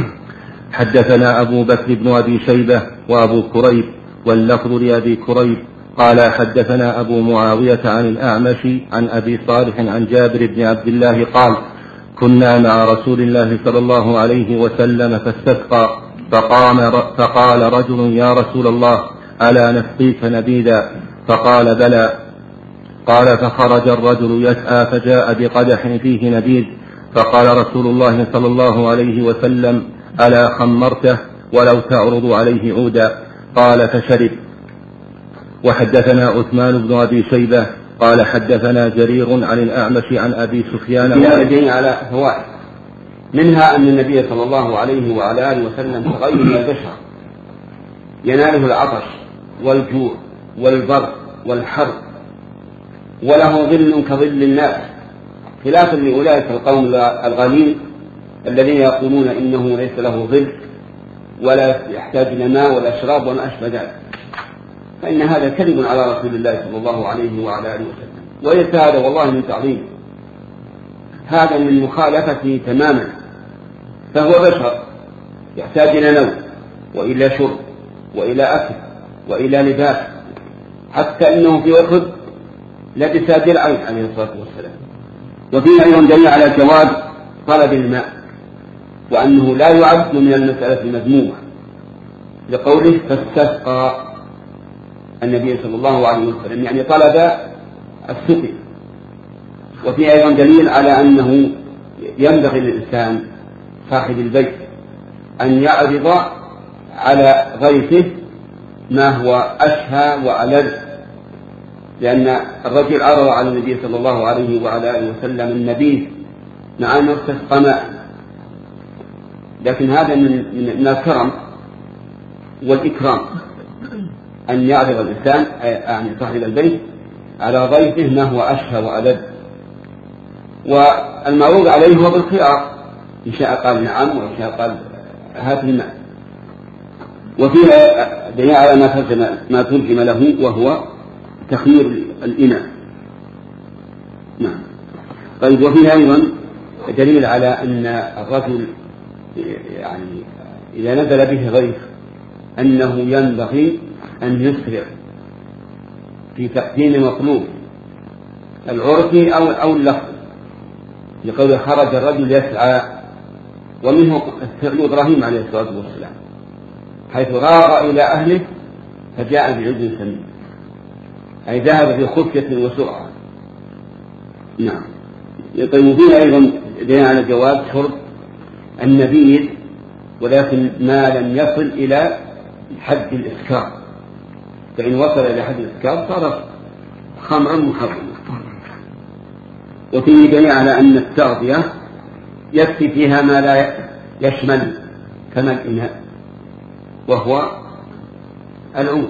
حدثنا أبو بكر بن أبي شيبة وأبو كريب واللفظ لأبي كريب قال حدثنا أبو معاوية عن الأعمش عن أبي صالح عن جابر بن عبد الله قال كنا مع رسول الله صلى الله عليه وسلم فاستسقى فقام فقال رجل يا رسول الله ألا نسقيك نبيذا؟ فقال بلى. قال فخرج الرجل يسعى فجاء بقدح فيه نبيذ فقال رسول الله صلى الله عليه وسلم ألا خمرته ولو تعرض عليه عودا؟ قال فشرب. وحدثنا عثمان بن أبي شيبة قال حدثنا جرير عن الأعمش عن أبي سفيان يدين على فوائد منها أن النبي صلى الله عليه وعلى آله وسلم تغير من البشر يناله العطش والجوع والبرد والحر وله ظل كظل الناس، خلافا لأولئك القوم الغليل الذين يقولون إنه ليس له ظل ولا يحتاج إلى ماء ولا شراب وما أشبه ذلك، فإن هذا كذب على رسول الله صلى الله عليه وعلى آله وسلم، وليس هذا والله من تعظيم، هذا من مخالفته تماما، فهو بشر يحتاج إلى نوم وإلى شرب وإلى أكل وإلى لباس، حتى إنه في أحد لبس درعين عليه الصلاة والسلام. وفيه أيضا دليل على جواز طلب الماء وأنه لا يعد من المسألة المذمومة لقوله فاستسقى النبي صلى الله عليه وسلم، يعني طلب السقي. وفيه أيضا دليل على أنه ينبغي للإنسان صاحب البيت أن يعرض على ضيفه ما هو أشهى وألذ، لأن الرجل عرض على النبي صلى الله عليه وعلى آله وسلم النبيذ مع أنه استسقى ماء، لكن هذا من من الكرم والإكرام أن يعرض الإنسان يعني صاحب البيت على ضيفه ما هو أشهى وألذ، والمعروض عليه هو بالخيار، إن شاء قال نعم وإن شاء قال هات الماء. وفيها دليل على ما ترجم ما ترجم له وهو تخمير الإناء. نعم. طيب وفيها أيضا دليل على أن الرجل يعني إذا نزل به ضيف أنه ينبغي أن يسرع في تقديم مطلوب العرفي أو أو اللفظ، لقول خرج الرجل يسعى، ومنه فعل إبراهيم عليه الصلاة والسلام حيث غار إلى أهله فجاء بعجل سمين، أي ذهب في خفية وسرعة. نعم. طيب فيه أيضا دليل على جواز شرب النبيذ، ولكن ما لم يصل إلى حد الإسكار، فإن وصل إلى حد الإسكار صار خمرا محرما. وفيه دليل على أن التغذية يكفي فيها ما لا يشمل كما الإناء، وهو العود.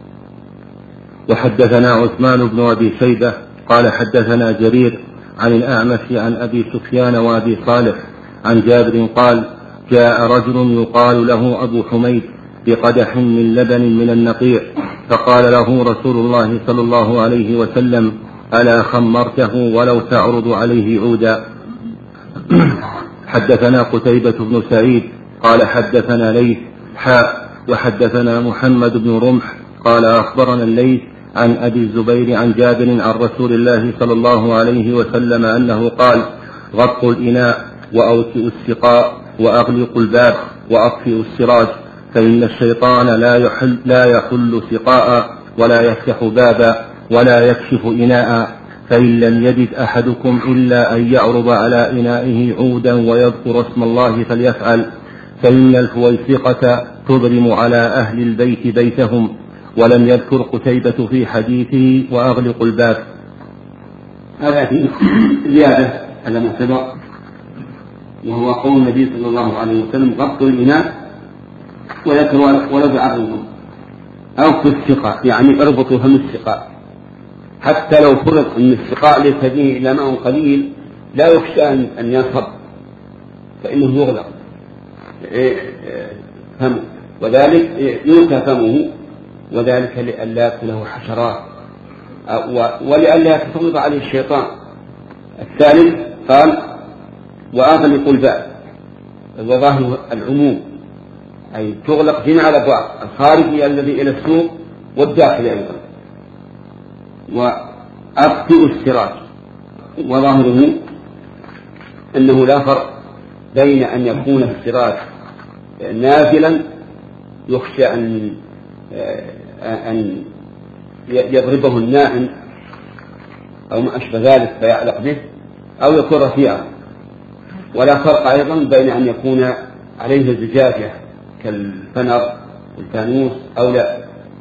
وحدثنا عثمان بن أبي شيبة قال حدثنا جرير عن الأعمش عن أبي سفيان وأبي صالح عن جابر قال جاء رجل يقال له أبو حميد بقدح من لبن من النقيع فقال له رسول الله صلى الله عليه وسلم ألا خمرته ولو تعرض عليه عودا. حدثنا قتيبة بن سعيد قال حدثنا ليث حاء وحدثنا محمد بن رمح قال أخبرنا الليث عن أبي الزبير عن جابر عن رسول الله صلى الله عليه وسلم أنه قال غطوا الإناء وأوسئوا السقاء وأغلقوا الباب وأطفئوا السراج فإن الشيطان لا يحل, لا يحل سقاء ولا يفتح بابا ولا يكشف إناء فإن لم يجد أحدكم إلا أن يعرض على إنائه عودا ويذكر اسم الله فليفعل فإن الفويسقة تضرم على أهل البيت بيتهم. ولم يذكر قتيبة في حديثه وأغلق الباب. هذا في زيادة على ما سبق، وهو قول النبي صلى الله عليه وسلم غطوا الإناء وذكر ولو بعرضهم أو في السقاء، يعني اربطوا فم السقاء حتى لو فرض أن السقاء ليس به إلا ماء قليل لا يخشى أن ينصب فإنه يغلق فمه، وذلك يوكى فمه، وذلك لئلا يأكله حشرات ولئلا يتسلط عليه الشيطان. الثالث قال وأغلقوا الباب، وظاهر العموم أي تغلق جميع الأبواب الخارجية الذي إلى السوق والداخل أيضا، وأطفئوا السراج، وظاهره أنه لا فرق بين أن يكون السراج نازلا يخشى أن أن يضربه النائم أو ما أشبه ذلك فيعلق به، أو يكون رفيعا، ولا فرق أيضا بين أن يكون عليه زجاجة كالفنر والفانوس أو لا.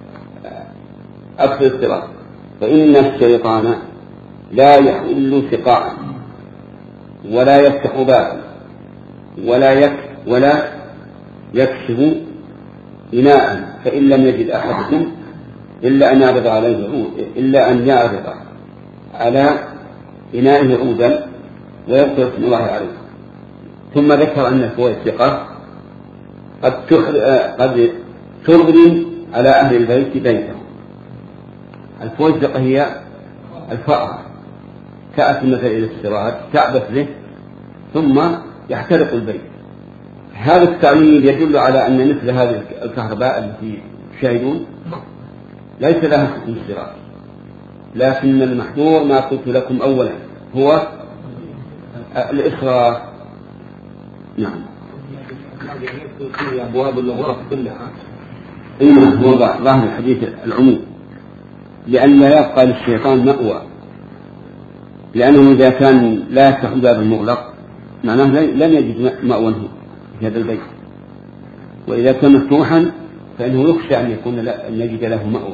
أكثر السراج فإن الشيطان لا يحل سقاء ولا يفتح بابا ولا يك ولا يكشف إناء فإن لم يجد أحدكم إلا أن يعرض عليه عود إلا أن يعرض على إنائه عودا ويذكر اسم الله عليه. ثم ذكر أن الفويسقة قد قد تغري على أهل البيت بيتهم. الفويسقة هي الفأرة تأتي مثلا إلى السراج تعبث به ثم يحترق البيت. هذا التعليل يدل على أن مثل هذه الكهرباء التي تشاهدون ليس لها حكم السراج، لكن المحظور ما قلت لكم أولا هو الإسراف. نعم. أبواب الغرف كلها. إنما هو ظاهر الحديث العموم، لأن لا يبقى للشيطان مأوى، لأنه إذا كان لا يفتح الباب المغلق معناه لن يجد مأوى في هذا البيت، وإذا كان مفتوحا فإنه يخشى أن يكون أن يجد له مأوى.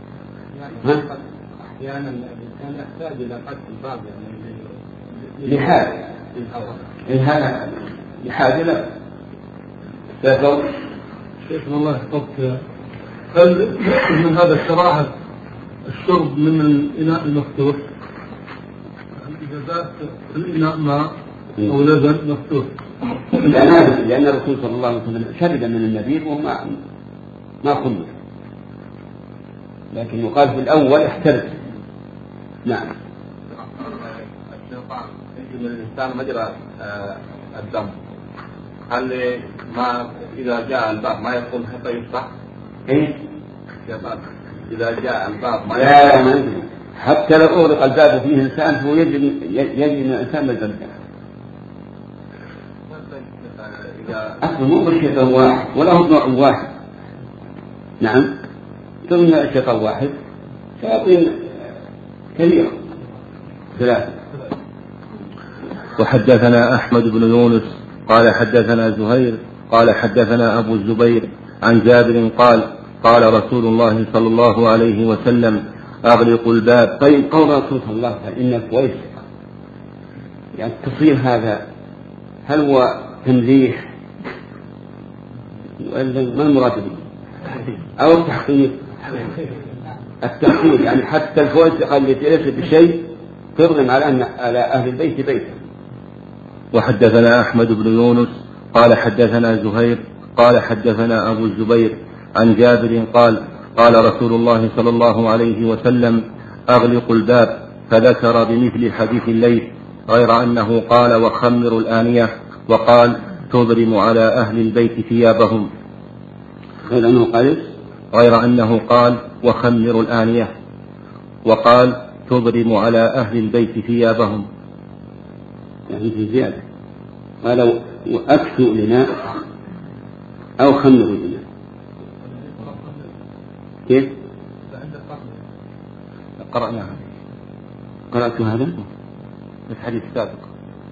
أحيانا الإنسان يحتاج إلى فتح الباب يعني لحاجة هذا لحاجة لا تفضل. شيخ الله يحفظك، هل من هذا الكراهة الشرب من الإناء المفتوح إذا ذات الإناء ماء أو لبن مفتوح؟ لأن الرسول صلى الله عليه وسلم شرب من النبيذ وما ما خلص، لكن يقال في الأول احترز. نعم. الشيطان يجي من الإنسان مجرى الدم، هل ما إذا جاء الباب ما يدخل حتى يفتح؟ إيه؟ الشيطان إذا جاء الباب ما لا ما يدخل حتى لو أغلق الباب فيه إنسان هو يجب يجب من الإنسان مجرى. أصلا مو بالشيطان واحد ولا هو نوع واحد. نعم. ثم الشيطان واحد شياطين كثيرة ثلاثة. وحدثنا أحمد بن يونس قال حدثنا زهير قال حدثنا أبو الزبير عن جابر قال قال رسول الله صلى الله عليه وسلم أغلقوا الباب. طيب قول رسول الله إن الفويسقة يعني التصوير هذا هل هو تمزيح؟ ما المراد به؟ أو التحقيق. التحقيق يعني حتى الفوسقة التي ليست بشيء تظلم على أن على أهل البيت بيته. وحدثنا أحمد بن يونس قال حدثنا زهير قال حدثنا أبو الزبير عن جابر قال قال رسول الله صلى الله عليه وسلم أغلقوا الباب، فذكر بمثل حديث الليث غير أنه قال وخمروا الآنية، وقال تضرم على أهل البيت ثيابهم، غير أنه قال غير أنه قال وخمروا الآنية، وقال تضرم على أهل البيت ثيابهم. يعني في زيادة قالوا وأكثوا لنا أو خمروا لنا. كيف؟ قرأناها. قرأت هذا في الحديث السابق.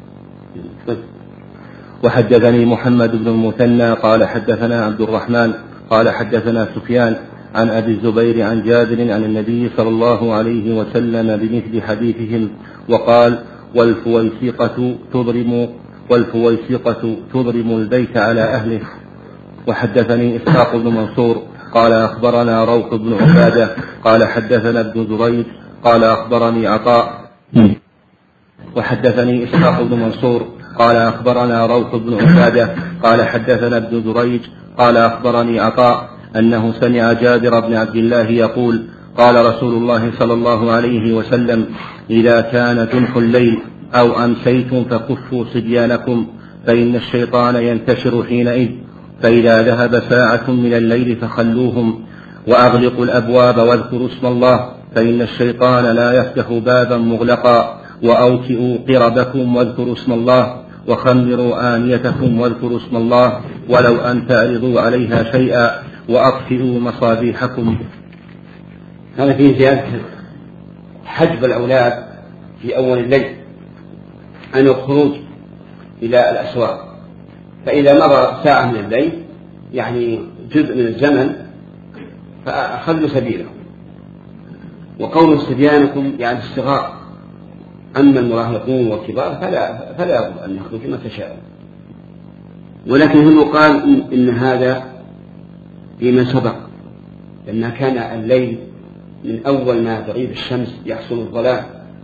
وحدثني محمد بن المثنى قال حدثنا عبد الرحمن قال حدثنا سفيان عن أبي الزبير عن جابر عن النبي صلى الله عليه وسلم بمثل حديثهم، وقال والفويسقة تضرم والفويسقة تضرم البيت على أهله. وحدثني إسحاق بن منصور قال أخبرنا روح بن عبادة قال حدثنا ابن جريج قال أخبرني عطاء وحدثني إسحاق بن منصور قال أخبرنا روح بن عبادة قال حدثنا ابن جريج قال أخبرني عطاء أنه سمع جابر بن عبد الله يقول قال رسول الله صلى الله عليه وسلم إذا كان جنح الليل أو أمسيتم فكفوا صبيانكم فإن الشيطان ينتشر حينئذ، فإذا ذهب ساعة من الليل فخلوهم، وأغلقوا الأبواب واذكروا اسم الله فإن الشيطان لا يفتح بابا مغلقا، وأوكئوا قربكم واذكروا اسم الله، وخمروا آنيتكم واذكروا اسم الله ولو أن تعرضوا عليها شيئا، وأطفئوا مصابيحكم. هذا فيه زيادة حجب الأولاد في أول الليل عن الخروج إلى الأسواق، فإذا مضى ساعة من الليل يعني جزء من الزمن فأخذوا سبيلهم. وقول صبيانكم يعني الصغار، أما المراهقون والكبار فلا فلا يجب أن يخرجوا متى شاءوا. ولكن هم قال إن هذا فيما سبق، لأن كان الليل من أول ما تغيب الشمس يحصل الظلام،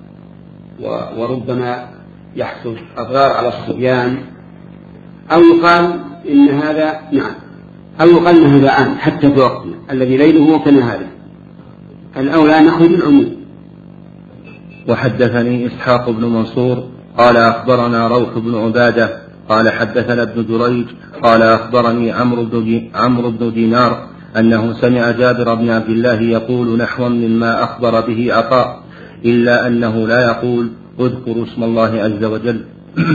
وربما يحصل أضرار على الصبيان، أو يقال إن هذا نعم أو يقال إن هذا عام حتى في وقتنا الذي ليله كنهاره، الأولى نخرج العموم. وحدثني إسحاق بن منصور قال أخبرنا روح بن عبادة قال حدثنا ابن جريج قال أخبرني عمرو بن عمرو بن دينار أنه سمع جابر بن عبد الله يقول نحوا مما أخبر به عطاء، إلا أنه لا يقول اذكروا اسم الله عز وجل.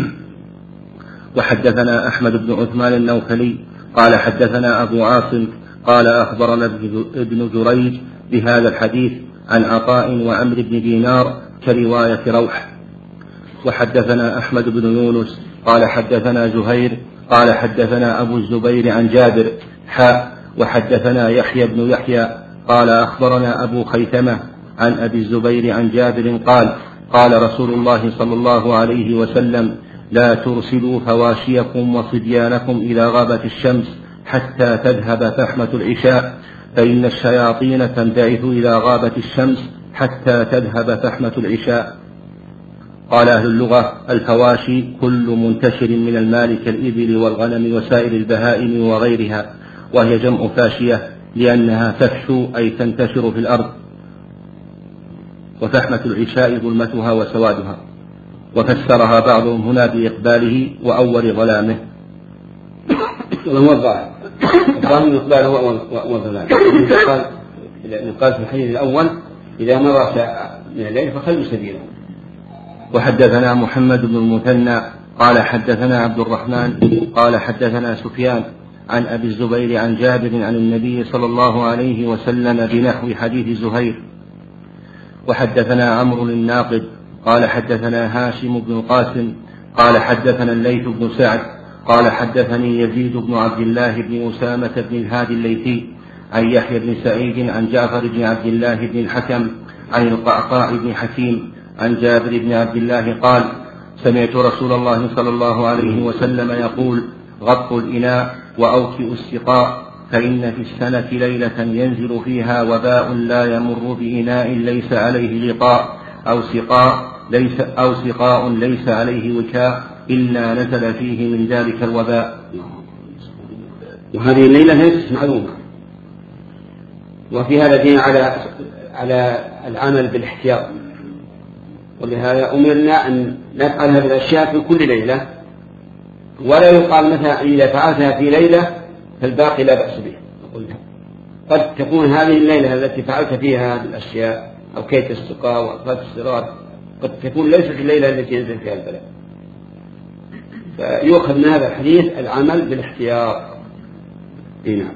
وحدثنا أحمد بن عثمان النوفلي قال حدثنا أبو عاصم قال أخبرنا ابن جريج بهذا الحديث عن عطاء وعمرو بن دينار كرواية روح. وحدثنا أحمد بن يونس قال حدثنا زهير قال حدثنا أبو الزبير عن جابر حاء. وحدثنا يحيى بن يحيى قال أخبرنا أبو خيثمة عن أبي الزبير عن جابر قال قال رسول الله صلى الله عليه وسلم لا ترسلوا فواشيكم وصبيانكم إذا غابت الشمس حتى تذهب فحمة العشاء، فإن الشياطين تنبعث إذا غابت الشمس حتى تذهب فحمة العشاء. قال أهل اللغة الفواشي كل منتشر من المال كالإبل والغنم وسائر البهائم وغيرها، وهي جمع فاشية لأنها تفشو أي تنتشر في الأرض، وفحمة العشاء ظلمتها وسوادها. وفسرها بعضهم هنا بإقباله وأول ظلامه. وهو الظاهر الظاهر من إقباله وظلامه. يقال في الحديث الأول إذا مضى ساعة من الليل فخلوا سبيله. وحدثنا محمد بن المثنى قال حدثنا عبد الرحمن قال حدثنا سفيان عن أبي الزبير عن جابر عن النبي صلى الله عليه وسلم بنحو حديث زهير. وحدثنا عمرو الناقد قال حدثنا هاشم بن القاسم قال حدثنا الليث بن سعد قال حدثني يزيد بن عبد الله بن أسامة بن الهادي الليثي عن يحيى بن سعيد عن جعفر بن عبد الله بن الحكم عن القعقاع بن حكيم عن جابر بن عبد الله قال سمعت رسول الله صلى الله عليه وسلم يقول غطوا الإناء وأوكئوا السقاء فإن في السنة ليلة ينزل فيها وباء لا يمر بإناء ليس عليه غطاء أو سقاء ليس أو سقاء ليس عليه وكاء إلا نزل فيه من ذلك الوباء. وهذه الليلة ليست معلومة، وفي هذا دين على على العمل بالاحتياط، ولهذا أمرنا أن نفعل هذه الأشياء في كل ليلة، ولا يقال مثلا إذا فعلتها في ليلة فالباقي لا بأس به. قد تكون هذه الليلة التي فعلت فيها هذه الأشياء أو كيت السقاء وأقفال الصراط قد تكون ليست الليلة التي ينزل فيها البلاء، فيؤخذ من هذا الحديث العمل بالاحتياط. نعم.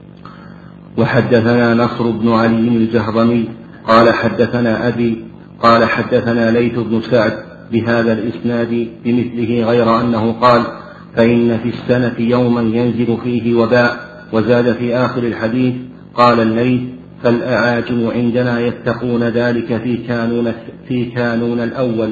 وحدثنا نصر بن علي الجهضمي قال حدثنا أبي قال حدثنا ليث بن سعد بهذا الإسناد بمثله غير أنه قال فإن في السنة يوما ينزل فيه وباء، وزاد في آخر الحديث قال الليث فالأعاجم عندنا يتقون ذلك في كانون, في كانون الأول.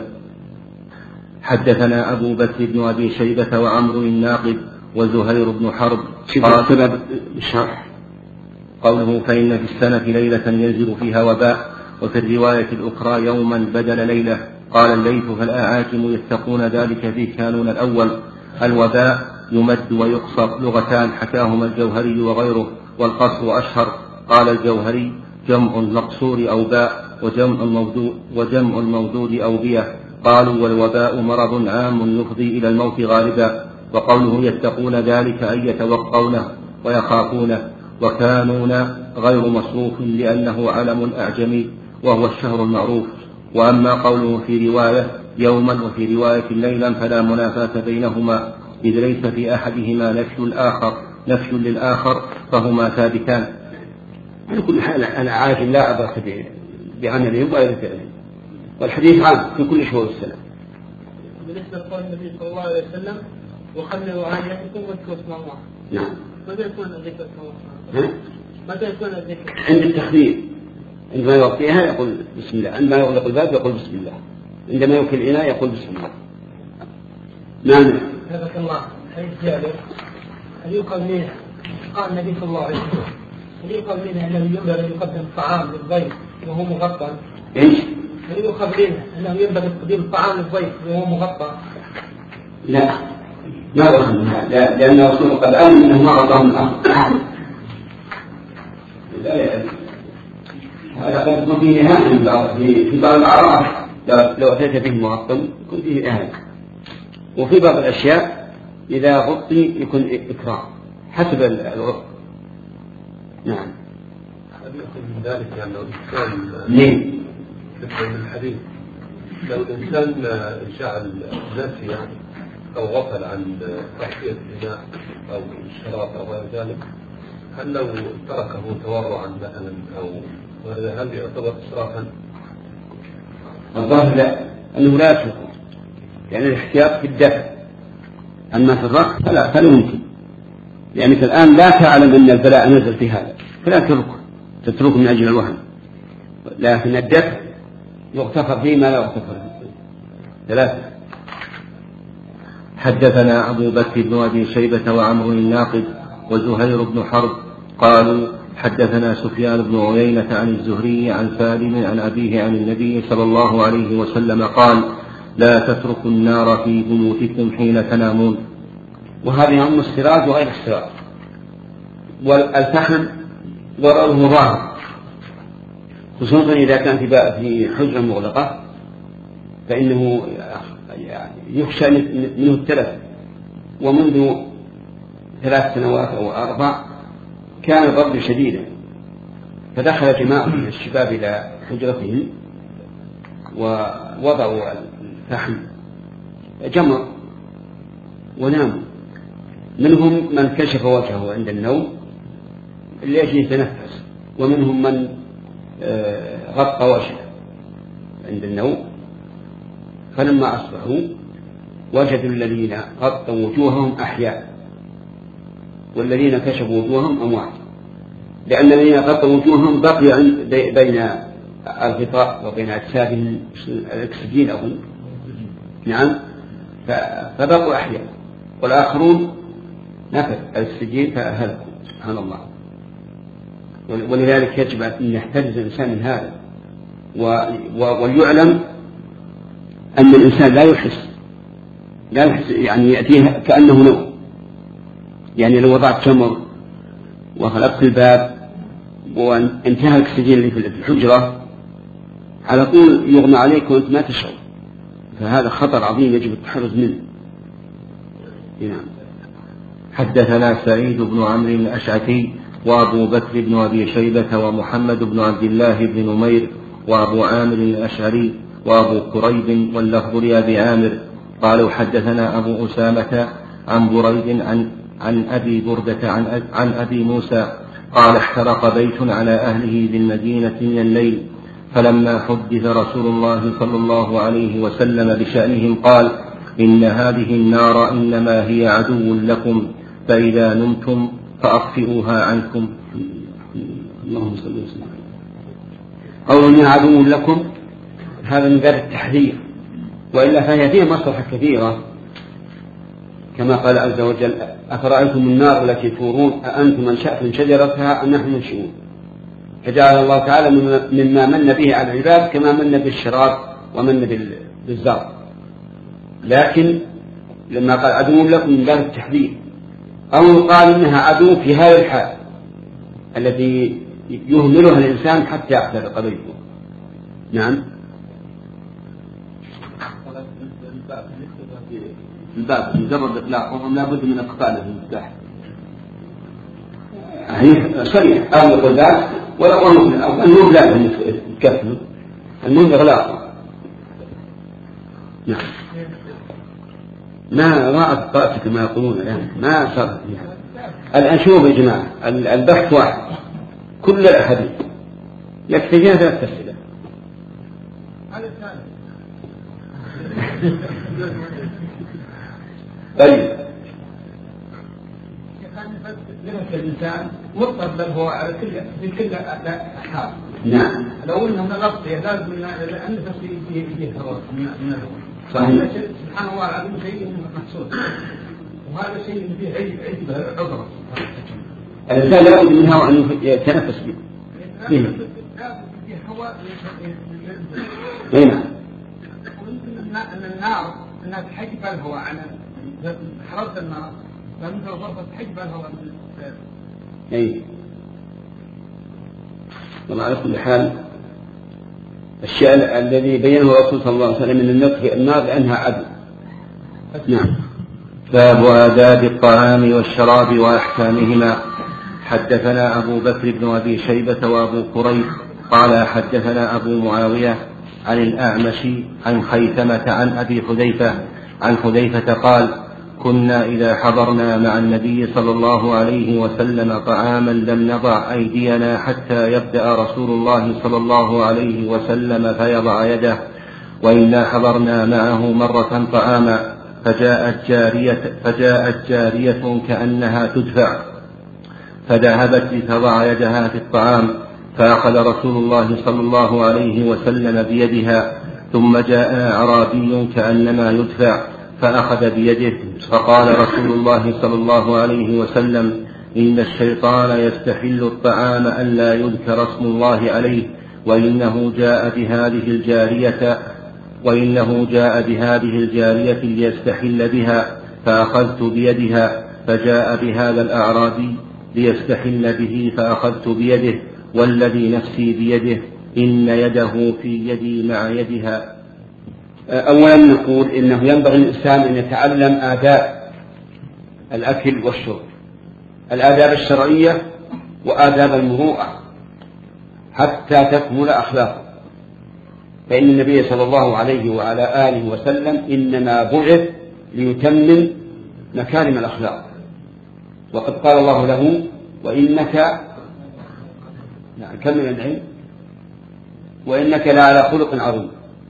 حدثنا أبو بكر بن أبي شيبة وعمرو الناقد وزهير بن حرب قال سبب الشرح قوله فإن في السنة ليلة ينزل فيها وباء، وفي الرواية الأخرى يوما بدل ليلة. قال الليث فالأعاجم يتقون ذلك في كانون الأول. الوباء يمد ويقصر لغتان حكاهما الجوهري وغيره، والقصر أشهر. قال الجوهري جمع المقصور أوباء وجمع المودود, وجمع المودود أوبية. قالوا والوباء مرض عام يفضي إلى الموت غالبا. وقوله يتقون ذلك أن يتوقونه ويخافونه. وكانون غير مصروف لأنه علم أعجمي وهو الشهر المعروف. وأما قوله في رواية يوما وفي رواية ليلا فلا منافاة بينهما، إذ ليس في أحدهما نفي الآخر نفي للآخر فهما ثابتان. على كل حال الأعاجم لا عبرة بعملهم ولا بفعلهم، والحديث عام في كل شهور السنة. بالنسبة لقول النبي صلى الله عليه وسلم وخلوا عانيتكم واذكروا اسم الله. نعم. متى يكون الذكر اسم الله؟ متى يكون الذكر؟ عند التخدير، عندما يوقيها يقول بسم الله، عندما يغلق الباب يقول بسم الله، عندما يوكل الإناء يقول بسم الله. نعم. حفظك الله. حديث جابر هل يقال منه قال النبي صلى الله عليه وسلم هل يقال منه أنه ينبغي أن يقدم الطعام للضيف وهو مغطى؟ إيش؟ هل يقال منه أنه ينبغي تقديم الطعام للضيف وهو مغطى؟ لا، ما يؤخذ منها، لأن الرسول قد أمن أنه ما غطاه من الأرض. لا يعني هذا قد يكون فيه إهانة في بعض الأعراف، لو أتيت به مغطى يكون فيه إهانة، وفي بعض الأشياء إذا غطي يكون إكرام حسب العرف. نعم. هل يأخذ من ذلك يعني لو الإنسان ليه؟ من الحديث لو الإنسان شعل نسي يعني أو غفل عن تحقيق الإناء أو الشراط أو غير ذلك، هل لو تركه تورعا مثلا أو هل يعتبر إسرافا؟ الظاهر لا، أنه لا يتركه، يعني الاحتياط في الدفع، أما في الرق فلا فلا يمكن، لأنك الآن لا تعلم أن البلاء نزل في هذا فلا تتركه تتركه من أجل الوهم، لكن الدفع يغتفر فيه ما لا يغتفر فيه. ثلاثة. حدثنا أبو بكر بن أبي شيبة وعمرو الناقد وزهير بن حرب قالوا حدثنا سفيان بن عيينة عن الزهري عن سالم عن أبيه عن النبي صلى الله عليه وسلم قال لا تتركوا النار في بيوتكم حين تنامون. وهذا يعم السراج وغير السراج، والفحم ضرره ظاهر، خصوصا إذا كان في حجرة مغلقة فإنه يخشى منه التلف. ومنذ ثلاث سنوات أو أربع كان البرد شديدا، فدخل جماعة من الشباب إلى حجرتهم ووضعوا الفحم جمر وناموا. منهم من كشف وجهه عند النوم لأجل يتنفس، ومنهم من غطى وجهه عند النوم. فلما أصبحوا وجدوا الذين غطوا وجوههم أحياء والذين كشفوا وجوههم أموات، لأن الذين غطوا وجوههم بقي بين الغطاء وبين أجسادهم الأكسجين أظن، نعم، فبقوا أحياء، والآخرون نفذ الأكسجين فهلكوا. سبحان الله. ولذلك يجب أن يحترز الإنسان من هذا، وليعلم أن الإنسان لا يحس لا يحس يعني يأتيه كأنه نوم. يعني لو وضعت تمر وخلقت الباب وانتهى الأكسجين اللي في الحجرة على طول يغمى عليك وأنت ما تشعر، فهذا خطر عظيم يجب التحرز منه. نعم. حدثنا سعيد بن عمرو الأشعثي وأبو بكر بن أبي شيبة ومحمد بن عبد الله بن نمير وأبو عامر الأشعري وأبو كريب واللفظ لأبي عامر قالوا حدثنا أبو أسامة عن بريد عن, عن أبي بردة عن, عن أبي موسى قال احترق بيت على أهله بالمدينة من الليل، فلما حدث رسول الله صلى الله عليه وسلم بشأنهم قال إن هذه النار إنما هي عدو لكم فإذا نمتم فأطفئوها عنكم. اللهم صل وسلم. قولنا عدو لكم هذا من باب التحذير، وإلا فهي فيها مصلحة كثيرة كما قال عز وجل أفرأيتم النار التي تورون أأنتم أنشأتم شجرتها أم نحن المنشئون، فجعل الله تعالى مما من به على العباد كما من بالشراب ومن بالزرع، لكن لما قال عدو لكم من باب التحذير، أو قال إنها عدو في هذا الحال الذي يهملها الإنسان حتى يحترق بيته. نعم. الباب مجرد إطلاقهم لا بد من إقفاله في المفتاح. هي صريح أو يقول ذلك ولا النور لا يتكفل، النور إغلاقه. نعم. ما رأت طاقة كما يقولون الآن، ما صار فيها الآن. شوفوا يا جماعة البحث واحد كل الأحاديث يكفي فيها ثلاث أسئلة. طيب لنفس الإنسان مضطر بل هو على كل في كل أحوال. نعم. لو إنه نغطي لازم أن نفسي يجيه هواء من الهواء. صحيح. سبحان الله العظيم شيء محسوس، وهذا شيء فيه عيب عيب عذر. الإنسان لا بد من هواء أن يتنفس به. فيه هواء. أي نعم. أن النار أنها تحجب الهواء عن حرارة النار، فمثل غرفة تحجب الهواء. أي. والله على كل حال الشيء الذي بينه الرسول صلى الله عليه وسلم من النطق النار لأنها عدل. نعم. باب آداب الطعام والشراب وأحكامهما. حدثنا أبو بكر بن أبي شيبة وأبو كريب قال حدثنا أبو معاوية عن الأعمش عن خيثمة عن أبي حذيفة عن حذيفة قال كنا إذا حضرنا مع النبي صلى الله عليه وسلم طعاما لم نضع أيدينا حتى يبدأ رسول الله صلى الله عليه وسلم فيضع يده، وإنا حضرنا معه مرة طعاما فجاءت جارية, فجاءت جارية كأنها تدفع فذهبت لتضع يدها في الطعام، فأخذ رسول الله صلى الله عليه وسلم بيدها، ثم جاء أعرابي كأنما يدفع فأخذ بيده، فقال رسول الله صلى الله عليه وسلم إن الشيطان يستحل الطعام ألا يذكر اسم الله عليه، وإنه جاء بهذه الجارية وإنه جاء بهذه الجارية ليستحل بها، فأخذت بيدها، فجاء بهذا الأعرابي ليستحل به فأخذت بيده، والذي نفسي بيده إن يده في يدي مع يدها. أولا نقول إنه ينبغي الإنسان أن يتعلم آداب الأكل والشرب، الآداب الشرعية وآداب المروءة حتى تكمل أخلاقه، فإن النبي صلى الله عليه وعلى آله وسلم إنما بعث ليتمم مكارم الأخلاق، وقد قال الله له وإنك نعم كمل العلم وإنك لعلى خلق عظيم.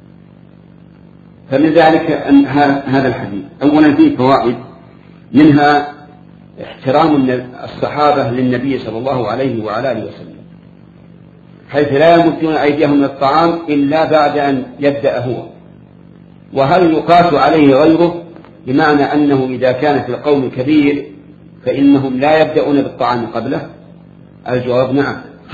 فمن ذلك أن هذا الحديث أولا فيه فوائد، منها احترام الصحابة للنبي صلى الله عليه وعلى آله وسلم، حيث لا يمدون أيديهم من الطعام إلا بعد أن يبدأ هو، وهل يقاس عليه غيره؟ بمعنى أنه إذا كان في القوم كبير فإنهم لا يبدأون بالطعام قبله. الجواب نعم،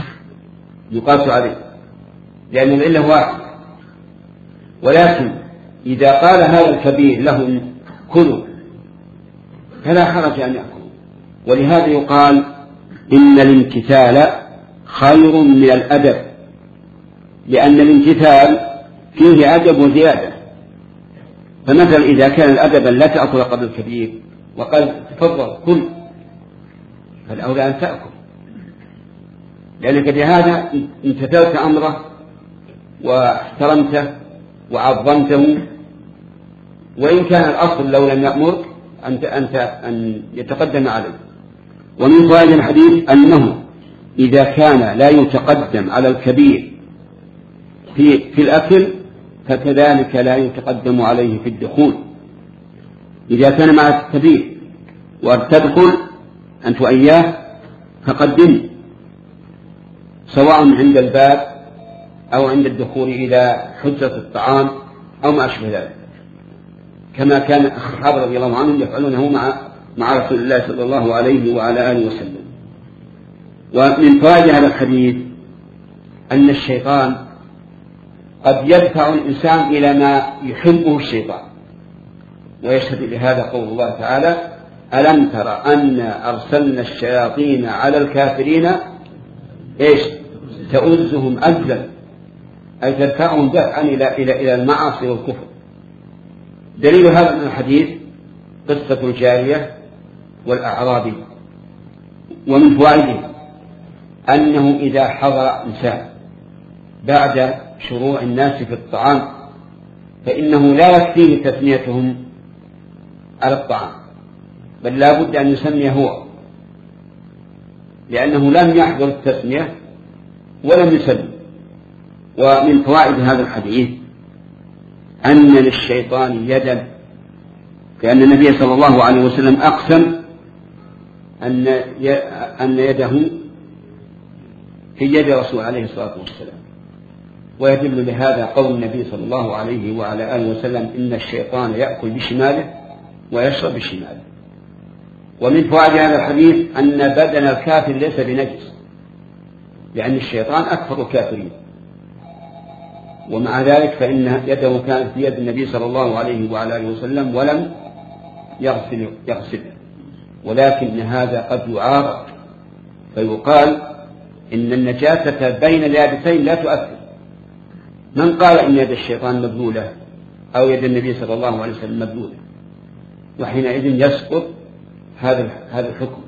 يقاس عليه، لأن العلة واحدة. ولكن إذا قال هذا الكبير له كلوا فلا حرج أن يأكل. ولهذا يقال إن الامتثال خير من الأدب، لأن الامتثال فيه أدب وزيادة. فمثلا إذا كان الأدب لا تأكل قبل الكبير وقال تفضل كل، فالأولى أن تأكل، لأنك بهذا امتثلت أمره واحترمته وعظمته، وإن كان الأصل لو لم يأمر أنت أنت أن يتقدم عليه. ومن فوائد الحديث أنه إذا كان لا يتقدم على الكبير في في الأكل فكذلك لا يتقدم عليه في الدخول. إذا كان مع الكبير وتدخل أنت وإياه فقدم، سواء عند الباب أو عند الدخول إلى حجرة الطعام أو ما أشبه ذلك، كما كان الصحابة رضي الله عنهم يفعلونه مع مع رسول الله صلى الله عليه وعلى آله وسلم. ومن فوائد هذا الحديث أن الشيطان قد يدفع الإنسان إلى ما يحبه الشيطان، ويشهد لهذا قول الله تعالى: ألم تر أنا أرسلنا الشياطين على الكافرين إيش تؤزهم أزا، أي تدفعهم دفعا إلى إلى إلى المعاصي والكفر. دليل هذا من الحديث قصة الجارية والأعرابي. ومن فوائده أنه إذا حضر إنسان بعد شروع الناس في الطعام فإنه لا يكفيه تسميتهم على الطعام، بل لا بد أن يسمي هو، لأنه لم يحضر التسمية ولم يسمي. ومن فوائد هذا الحديث أن للشيطان يدا، لأن النبي صلى الله عليه وسلم أقسم أن أن يده في يد رسول عليه الصلاة والسلام. ويدل لهذا قول النبي صلى الله عليه وعلى آله وسلم: إن الشيطان يأكل بشماله ويشرب بشماله. ومن فوائد هذا الحديث أن بدن الكافر ليس بنجس، لأن الشيطان أكثر الكافرين، ومع ذلك فإن يده كانت في يد النبي صلى الله عليه وعلى آله وسلم ولم يغسل يغسله، ولكن هذا قد يعارض فيقال إن النجاسة بين اليدتين لا تؤثر. من قال إن يد الشيطان مبلولة أو يد النبي صلى الله عليه وسلم مبلولة؟ وحينئذ يسقط هذا هذا الحكم.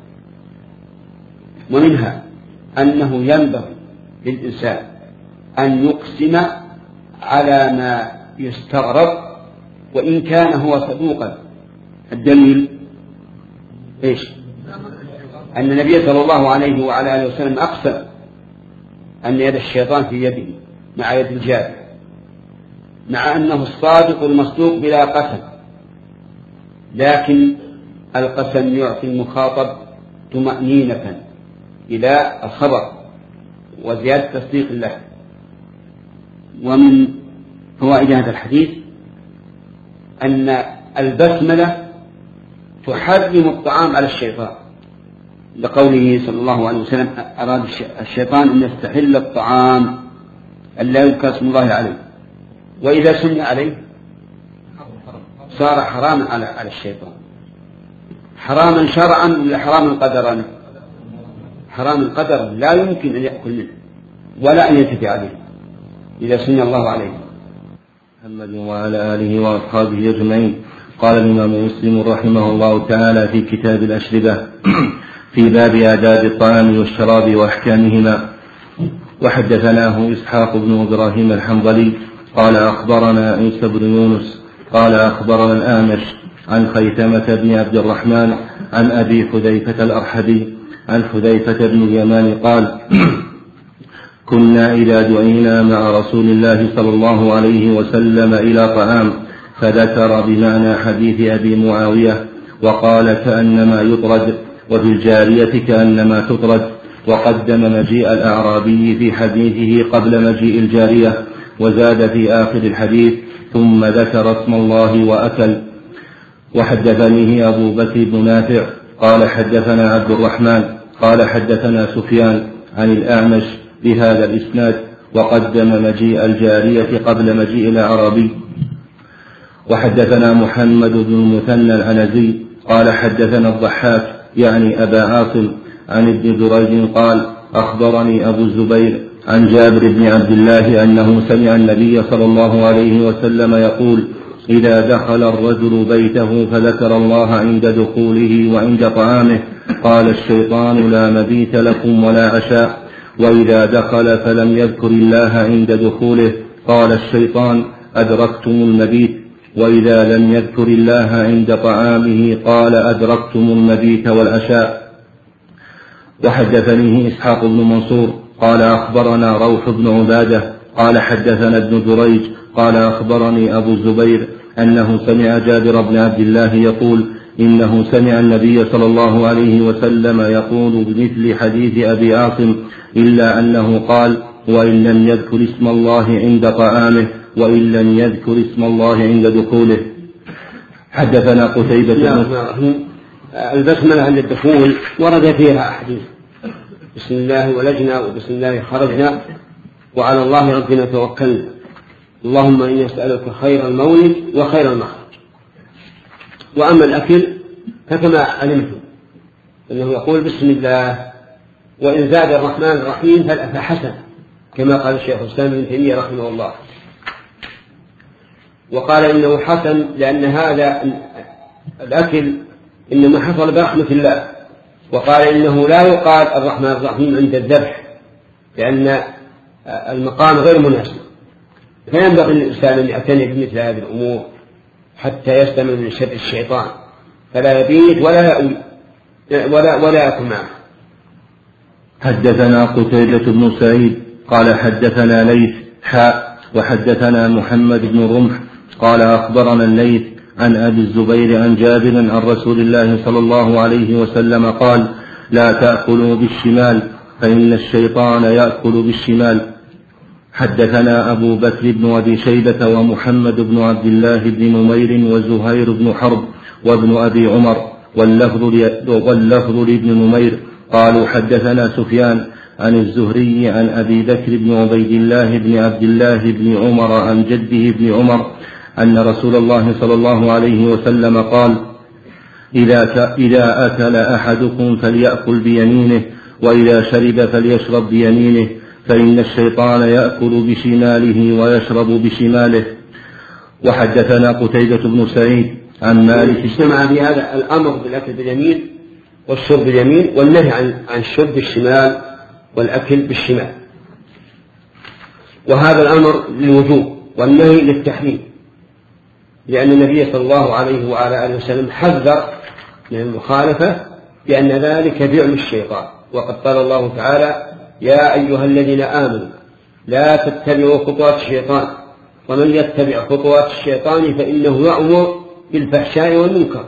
ومنها أنه ينبغي للإنسان أن يقسم على ما يستغرب وإن كان هو صدوقا. الدليل إيش؟ أن النبي صلى الله عليه وعلى آله وسلم أقسم أن يد الشيطان في يده مع يد الجارية، مع أنه الصادق المصدوق بلا قسم، لكن القسم يعطي المخاطب طمأنينة إلى الخبر وزيادة تصديق له. ومن فوائد هذا الحديث أن البسملة تحرم الطعام على الشيطان، لقوله صلى الله عليه وسلم: أراد الشيطان أن يستحل الطعام أن لا يذكر اسم الله عليه، وإذا سمي عليه صار حراما على على الشيطان. حراما شرعا ولا حراما قدرا؟ حراما قدرا، لا يمكن أن يأكل منه ولا أن يتفي عليه إذا سمي الله عليه. محمد وعلى آله وأصحابه أجمعين. قال الإمام مسلم رحمه الله تعالى في كتاب الأشربة في باب آداب الطعام والشراب وأحكامهما: وحدثناه إسحاق بن إبراهيم الحنظلي قال أخبرنا عيسى بن يونس قال أخبرنا الأعمش عن خيثمة بن عبد الرحمن عن أبي حذيفة الأرحبي عن حذيفة بن اليمان قال: كنا إذا دعينا مع رسول الله صلى الله عليه وسلم إلى طعام فذكر بمعنى حديث أبي معاوية وقال: كأنما يطرد، وفي الجارية كأنما تطرد، وقدم مجيء الأعرابي في حديثه قبل مجيء الجارية، وزاد في آخر الحديث: ثم ذكر اسم الله وأكل. وحدثنيه أبو بكر بن نافع قال حدثنا عبد الرحمن قال حدثنا سفيان عن الأعمش بهذا الإسناد، وقدم مجيء الجارية قبل مجيء الأعرابي. وحدثنا محمد بن المثنى العنزي قال حدثنا الضحاك يعني أبا عاصم عن ابن دريج قال أخبرني أبو الزبير عن جابر بن عبد الله أنه سمع النبي صلى الله عليه وسلم يقول: إذا دخل الرجل بيته فذكر الله عند دخوله وعند طعامه قال الشيطان: لا مبيت لكم ولا عشاء. وإذا دخل فلم يذكر الله عند دخوله قال الشيطان: أدركتم المبيت. وإذا لم يذكر الله عند طعامه قال: أدركتم المبيت والعشاء. وحدثنيه إسحاق بن منصور قال أخبرنا روح بن عبادة قال حدثنا ابن دريج قال أخبرني أبو الزبير أنه سمع جابر بن عبد الله يقول: إنه سمع النبي صلى الله عليه وسلم يقول بمثل حديث أبي عاصم، إلا أنه قال: وإن لم يذكر اسم الله عند طعامه وإن لم يذكر اسم الله عند دخوله. حدثنا قتيبة بن البسملة عند الدخول ورد فيها أحاديث: بسم الله ولجنا وبسم الله خرجنا وعلى الله ربنا توكلنا، اللهم إني أسألك خير المولد وخير المخرج. وأما الأكل فكما علمتم أنه يقول بسم الله، وإن زاد الرحمن الرحيم فحسن، كما قال الشيخ الإسلام ابن تيمية رحمه الله. وقال إنه حسن لأن هذا الأكل إنما حصل برحمة الله. وقال إنه لا يقال الرحمن الرحيم عند الذبح لأن المقام غير مناسب، فينبغي للإنسان أن يعتني بمثل هذه الأمور حتى يستمر من شر الشيطان، فلا يبيت ولا يأوي ولا ولا يأكل معه. حدثنا قتيبة بن سعيد قال حدثنا ليث حاء وحدثنا محمد بن رمح قال أخبرنا الليث عن أبي الزبير عن جابر عن رسول الله صلى الله عليه وسلم قال: لا تأكلوا بالشمال فإن الشيطان يأكل بالشمال. حدثنا أبو بكر بن أبي شيبة ومحمد بن عبد الله بن نمير وزهير بن حرب وابن أبي عمر واللفظ لابن نمير قالوا حدثنا سفيان عن الزهري عن أبي بكر بن عبيد الله بن عبد الله بن عمر عن جده بن عمر أن رسول الله صلى الله عليه وسلم قال: إذا إذا أكل أحدكم فليأكل بيمينه وإذا شرب فليشرب بيمينه فإن الشيطان يأكل بشماله ويشرب بشماله. وحدثنا قتيبة بن سعيد عن مالك. اجتمع في هذا الأمر بالأكل باليمين والشرب باليمين والنهي عن عن الشرب بالشمال والأكل بالشمال، وهذا الأمر للوجوب والنهي للتحريم، لأن النبي صلى الله عليه وعلى آله وسلم حذر من المخالفة بأن ذلك فعل الشيطان. وقد قال الله تعالى: يا أيها الذين آمنوا لا تتبعوا خطوات الشيطان ومن يتبع خطوات الشيطان فإنه يأمر بالفحشاء والمنكر.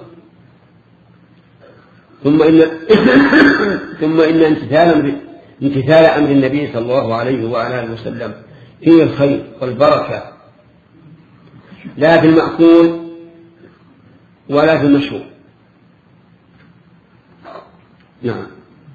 ثم إن ثم إن امتثال أمر امتثال أمر النبي صلى الله عليه وعلى آله وسلم فيه الخير والبركة، لا في المأكول ولا في المشروب. نعم.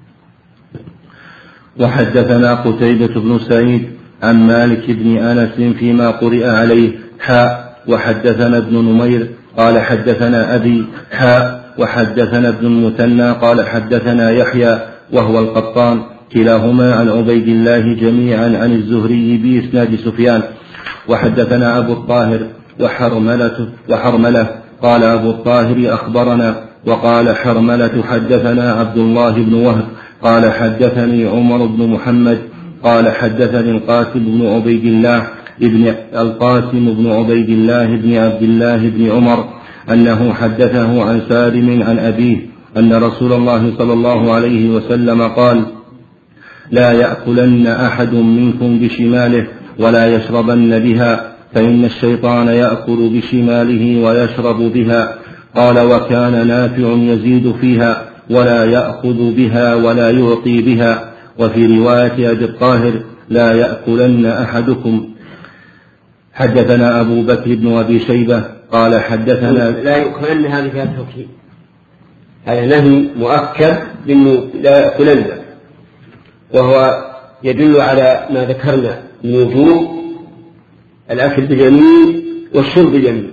وحدثنا قتيبة بن سعيد عن مالك بن أنس فيما قرئ عليه حاء وحدثنا ابن نمير قال حدثنا أبي حاء وحدثنا ابن المثنى قال حدثنا يحيى وهو القطان كلاهما عن عبيد الله جميعا عن الزهري بإسناد سفيان. وحدثنا أبو الطاهر وحرملة, وحرملة قال أبو الطاهر أخبرنا وقال حرملة حدثنا عبد الله بن وهب قال حدثني عمر بن محمد قال حدثني القاسم بن عبيد الله ابن القاسم بن عبيد الله بن عبد الله بن عمر أنه حدثه عن سالم عن أبيه أن رسول الله صلى الله عليه وسلم قال: لا يأكلن أحد منكم بشماله ولا يشربن بها فإن الشيطان يأكل بشماله ويشرب بها. قال: وكان نافع يزيد فيها ولا يأخذ بها ولا يعطي بها. وفي رواية أبي الطاهر: لا يأكلن أحدكم. حدثنا أبو بكر بن أبي شيبة قال حدثنا. لا يأكلن هذه فيها التوكيد، هذا نهي مؤكد بأنه لا يأكلن، وهو يدل على ما ذكرنا من وجوب الأكل باليمين والشرب باليمين.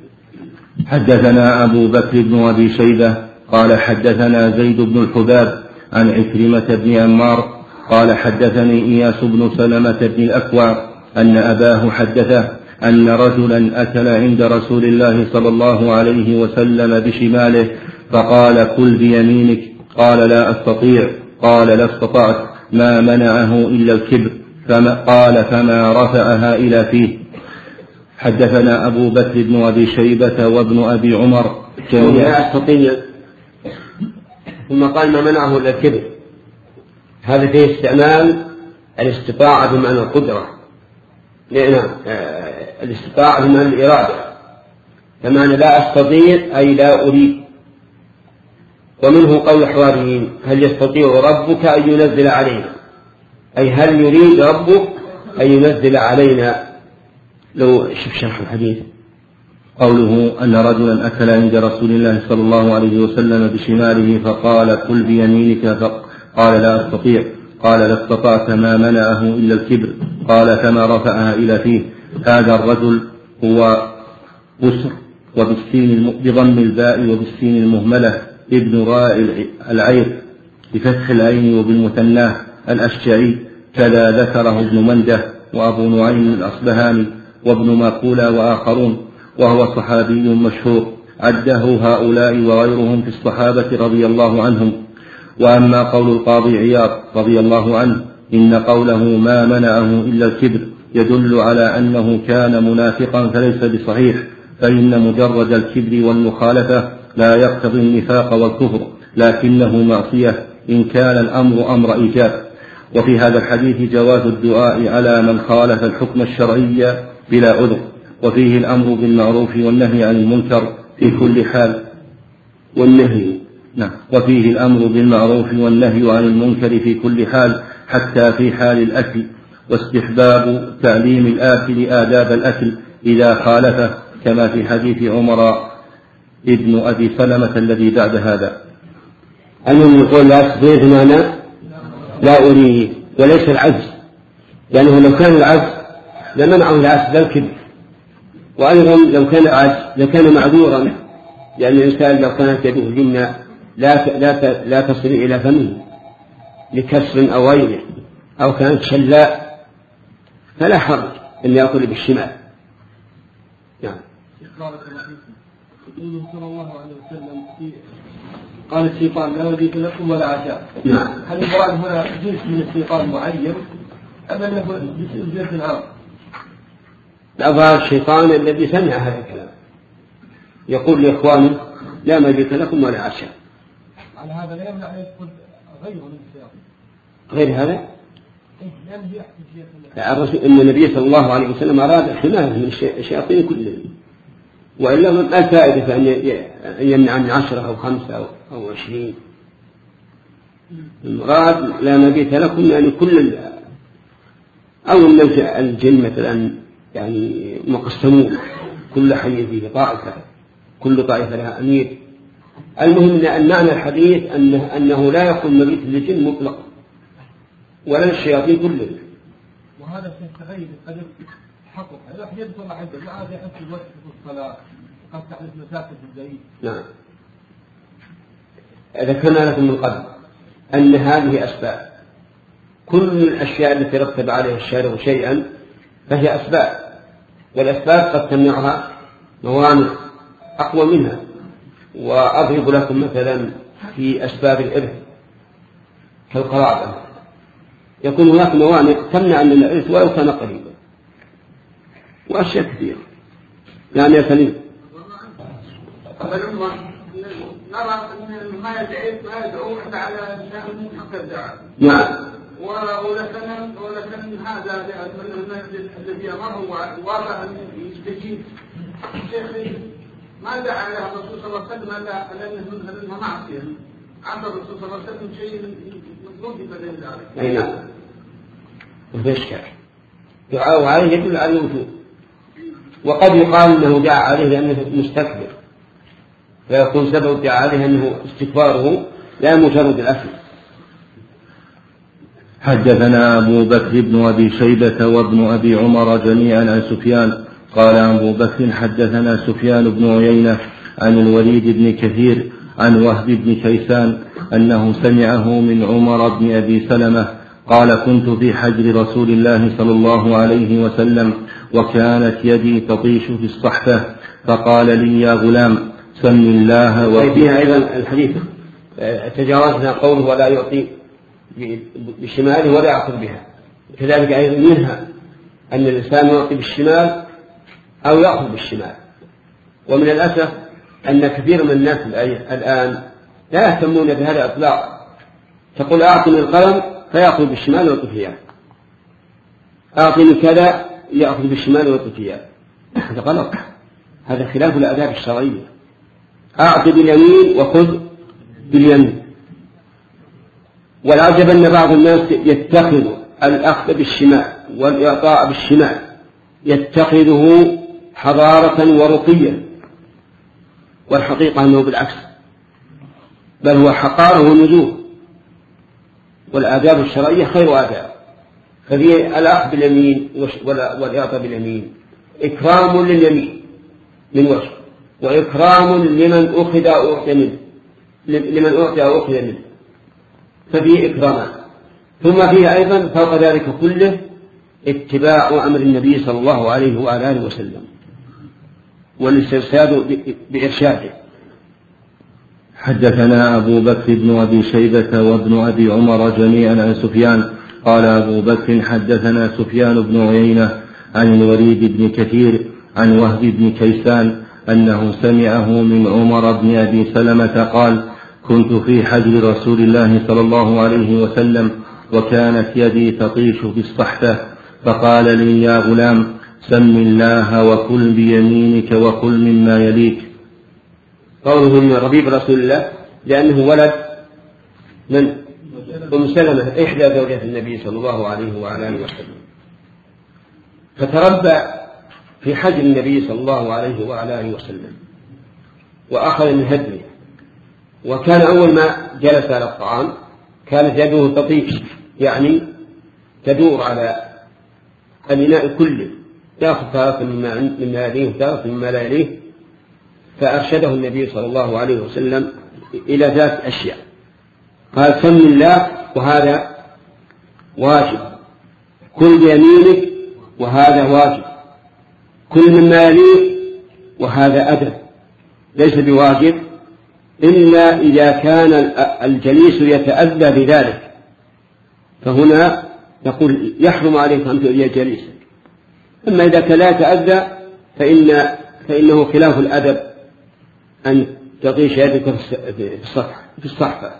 حدثنا أبو بكر بن أبي شيبة قال حدثنا زيد بن الحباب عن عكرمة بن عمار قال حدثني إياس بن سلمة بن الأكوع أن أباه حدثه أن رجلا أكل عند رسول الله صلى الله عليه وسلم بشماله فقال كل بيمينك قال لا أستطيع قال لا استطعت ما منعه إلا الكبر فما قال فما رفعها إلى فيه. حدثنا أبو بكر بن أبي شيبة وابن أبي عمر لا أستطيع ثم قال ما منعه إلا الكبر، هذا فيه استعمال الاستطاعة بمعنى القدرة، لأن الاستطاعة بمعنى الإرادة، فمعنى لا أستطيع أي لا أريد. ومنه قول الحواريين هل يستطيع ربك أن ينزل علينا، أي هل يريد ربك أن ينزل علينا. لو شوف شرح الحديث قوله أن رجلا أكل عند رسول الله صلى الله عليه وسلم بشماله فقال كل بيمينك قال لا أستطيع قال لا استطعت ما منعه إلا الكبر قال كما رفعها إلى فيه. هذا الرجل هو بسر وبالسين بضم الباء وبالسين المهملة ابن راء العير بفتح العين وبالمثناه الأشجعي، كذا ذكره ابن منده وأبو نعيم الأصبهاني وابن ماقولة وآخرون، وهو صحابي مشهور عده هؤلاء وغيرهم في الصحابة رضي الله عنهم. وأما قول القاضي عياض رضي الله عنه إن قوله ما منعه إلا الكبر يدل على أنه كان منافقا فليس بصحيح، فإن مجرد الكبر والمخالفة لا يقتضي النفاق والكفر، لكنه معصية إن كان الأمر أمر إيجاب. وفي هذا الحديث جواز الدعاء على من خالف الحكم الشرعي بلا عذر، وفيه الأمر بالمعروف والنهي عن المنكر في كل حال والنهي نعم وفيه الأمر بالمعروف والنهي عن المنكر في كل حال حتى في حال الأكل، واستحباب تعليم الآكل آداب الأكل إذا خالفه كما في حديث عمر ابن أبي سلمة الذي بعد هذا. المهم يقول لا أستطيع بمعنى لا أريد وليس العجز، لأنه لو كان العجز لمنعه العجز لا الكبر، وأيضا لو كان العجز لكان معذورا، لأن الإنسان لو كانت يده جنة لا لا لا تصل إلى فمه لكسر أو غيره، أو كانت شلاء فلا حرج أن يأكل بالشمال. نعم. يقول صلى الله عليه وسلم في قال الشيطان لا مبيت لكم ولا عشاء. نعم. هل المراد هنا جنس من الشيطان معين أم أنه جنس عام؟ الأظهر الشيطان الذي سمع هذا الكلام يقول لإخوانه لا مبيت لكم ولا عشاء. على هذا لا يمنع أن يدخل غيره من الشياطين. غير هذا؟ إن النبي صلى الله عليه وسلم أراد حماية من الشياطين كلهم، وإلا ما الفائدة فأن يمنع من عشرة أو خمسة أو عشرين. المراد لا مبيت لكم يعني كل أو الجن مثلا يعني مقسمون كل حي فيه طائفة كل طائفة لها أمير. المهم أن معنى الحديث أنه, أنه لا يكون مبيت للجن مطلقا ولا للشياطين كلهم. وهذا في تغير قد تحقق هذا يحدث الله عز وجل عاد يحس الوقت في الصلاة قد تحدث مسافة البعيد. نعم. ذكرنا لكم من قبل أن هذه أسباب، كل الأشياء التي رتب عليها الشارع شيئا فهي أسباب، والأسباب قد تمنعها موانع أقوى منها. وأضرب لكم مثلا في أسباب الإرث كالقرابة، يكون هناك موانع تمنع من الإرث ولو كان قريبا، وأشياء كثيرة. يعني يا سليم نرى أن ما يدعي ما يدعو على أشياء من حق الدعاء. نعم. ولكن ولكن هذا الذي أمره وواضع أن يستجيب. شيخ ما دعا لها الرسول صلى الله عليه وسلم ألا أنها معصية، عند الرسول صلى الله عليه وسلم شيء مطلوب بدل ذلك. أي نعم. وفي إشكال دعاء عليه يدل على الوجود، وقد يقال أنه دعا عليه لأنه مستكبر، فيكون سبب الدعاء عليه أنه استكباره لا مجرد الأكل. حدثنا أبو بكر بن أبي شيبة وابن أبي عمر جميعا عن سفيان قال أبو بكر حدثنا سفيان بن عيينة عن الوليد بن كثير عن وهب بن كيسان أنه سمعه من عمر بن أبي سلمة قال كنت في حجر رسول الله صلى الله عليه وسلم وكانت يدي تطيش في الصحفة فقال لي يا غلام سم الله. وفيها أيضا الحديث تجاوزنا قوله ولا يعطي بشماله ولا يأخذ بها، كذلك أيضا منها أن الإنسان يعطي بالشمال أو يأخذ بالشمال. ومن الأسف أن كثير من الناس الآن لا يهتمون بهذا الإطلاق، تقول أعطني القلم فيأخذ بالشمال ويعطي إياه، أعطني كذا يأخذ بالشمال ويعطي إياه، هذا غلط، هذا خلاف الآداب الشرعية. أعطي باليمين وخذ باليمين. والعجب أن بعض الناس يتخذ الأخذ بالشمال والإعطاء بالشمال يتخذه حضارة ورقية، والحقيقة أنه بالعكس، بل هو حقاره ونزوه، والآداب الشرعية خير آداب. ففي الأخذ باليمين والإعطاء باليمين إكرام لليمين من وجه، وإكرام لمن أخذ أو أعطي منه، لمن أعطي أو أخذ منه، ففيه إكرامان. ثم فيه أيضا فوق ذلك كله اتباع أمر النبي صلى الله عليه وآله وسلم والاسترشاد بإرشاده. حدثنا أبو بكر بن أبي شيبة وابن أبي عمر جميعا عن سفيان قال أبو بكر حدثنا سفيان بن عيينة عن الوليد بن كثير عن وهب بن كيسان أنه سمعه من عمر بن أبي سلمة قال كنت في حجر رسول الله صلى الله عليه وسلم وكانت يدي تطيش في الصحفة فقال لي يا غلام سم الله وكل بيمينك وكل مما يليك. قوله من ربيب رسول الله لأنه ولد من أم سلمة إحدى زوجات النبي صلى الله عليه وعلى آله وسلم، فتربى في حجر النبي صلى الله عليه وعلى آله وسلم وأخذ من هدمه. وكان أول ما جلس على الطعام كانت يده تطيش، يعني تدور على الإناء كله، يأخذ تارة مما يليه وتارة مما لا يليه. فأرشده النبي صلى الله عليه وسلم إلى ذات أشياء، قال سم الله وهذا واجب، كل بيمينك وهذا واجب، كل مما يليه وهذا أدب ليس بواجب إلا إذا كان الجليس يتأذى بذلك، فهنا نقول يحرم عليك أن تؤذي جليسك. أما إذا كان لا يتأذى فإن فإنه خلاف الأدب أن تطيش يدك في الصحفة.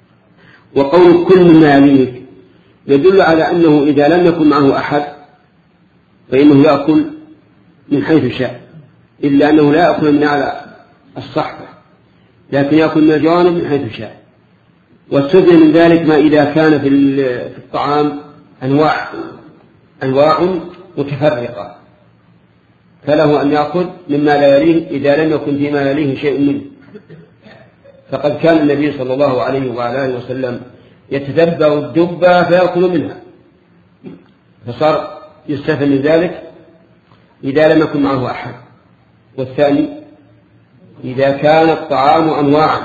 وقول كل مما يليك يدل على أنه إذا لم يكن معه أحد فإنه يأكل من حيث شاء، إلا أنه لا يأكل من على الصحفة لكن يأكل من الجوانب من حيث شاء. واستثنى من ذلك ما إذا كان في الطعام أنواع أنواع متفرقة فله أن يأخذ مما لا يليه إذا لم يكن فيما يليه شيء منه. فقد كان النبي صلى الله عليه وعلى آله وسلم يتتبع الدبة فيأكل منها، فصار يستثنى من ذلك إذا لم يكن معه أحد. والثاني إذا كان الطعام أنواعا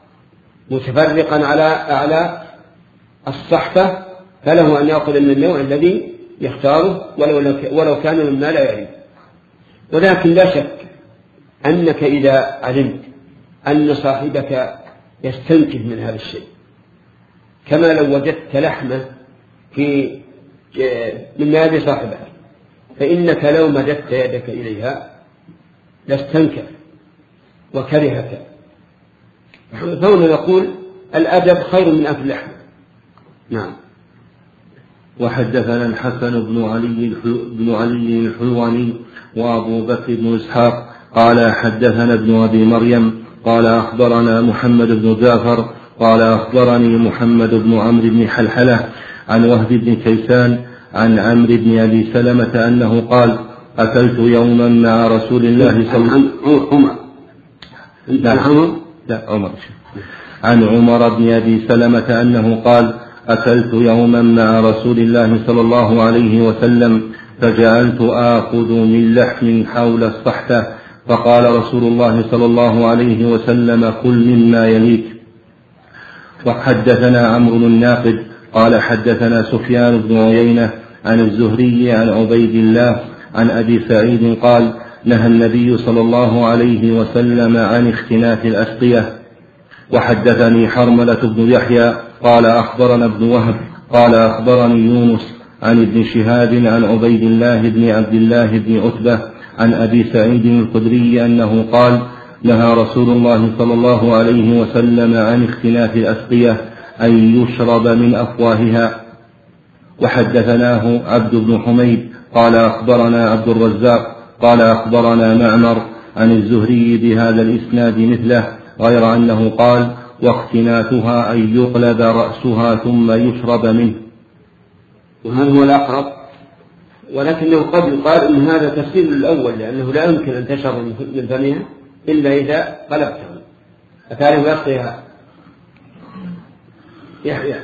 متفرقا على أعلى الصحفة فله أن يأخذ من النوع الذي يختاره ولو كان مما لا يليه. ولكن لا شك أنك إذا علمت أن صاحبك يستنكف من هذا الشيء، كما لو وجدت لحمة في مما يلي صاحبك، فإنك لو مددت يدك إليها لاستنكف وكرهك. فهنا نقول الأدب خير من أكل اللحم. نعم. وحدثنا الحسن بن علي بن علي الحلواني وأبو بكر بن إسحاق قال حدثنا ابن أبي مريم قال أخبرنا محمد بن جعفر قال أخبرني محمد بن عمرو بن حلحلة عن وهب بن كيسان عن عمرو بن أبي سلمة أنه قال أكلت يوما مع رسول الله صلى الله عليه وسلم لا عمر لا عمر عن عمر بن أبي سلمة أنه قال أكلت يوما مع رسول الله صلى الله عليه وسلم فجعلت آخذ من لحم حول الصحتة، فقال رسول الله صلى الله عليه وسلم كل مما يليك. وحدثنا عمرو الناقد قال حدثنا سفيان بن عيينة عن الزهري عن عبيد الله عن أبي سعيد قال نهى النبي صلى الله عليه وسلم عن اختناث الأسقية. وحدثني حرملة بن يحيى قال أخبرنا ابن وهب قال أخبرني يونس عن ابن شهاب عن عبيد الله بن عبد الله بن عتبة عن أبي سعيد الخدري أنه قال نهى رسول الله صلى الله عليه وسلم عن اختناث الأسقية أن يشرب من أفواهها. وحدثناه عبد بن حميد قال أخبرنا عبد الرزاق قال أخبرنا معمر عن الزهري بهذا الإسناد مثله غير أنه قال واختناثها أن يقلب رأسها ثم يشرب منه. وهذا هو الأقرب، ولكنه قد يقال إن هذا تفسير الأول، لأنه لا يمكن أن تشرب من فمها إلا إذا قلبتها. أتعرف يقضيها يحيى؟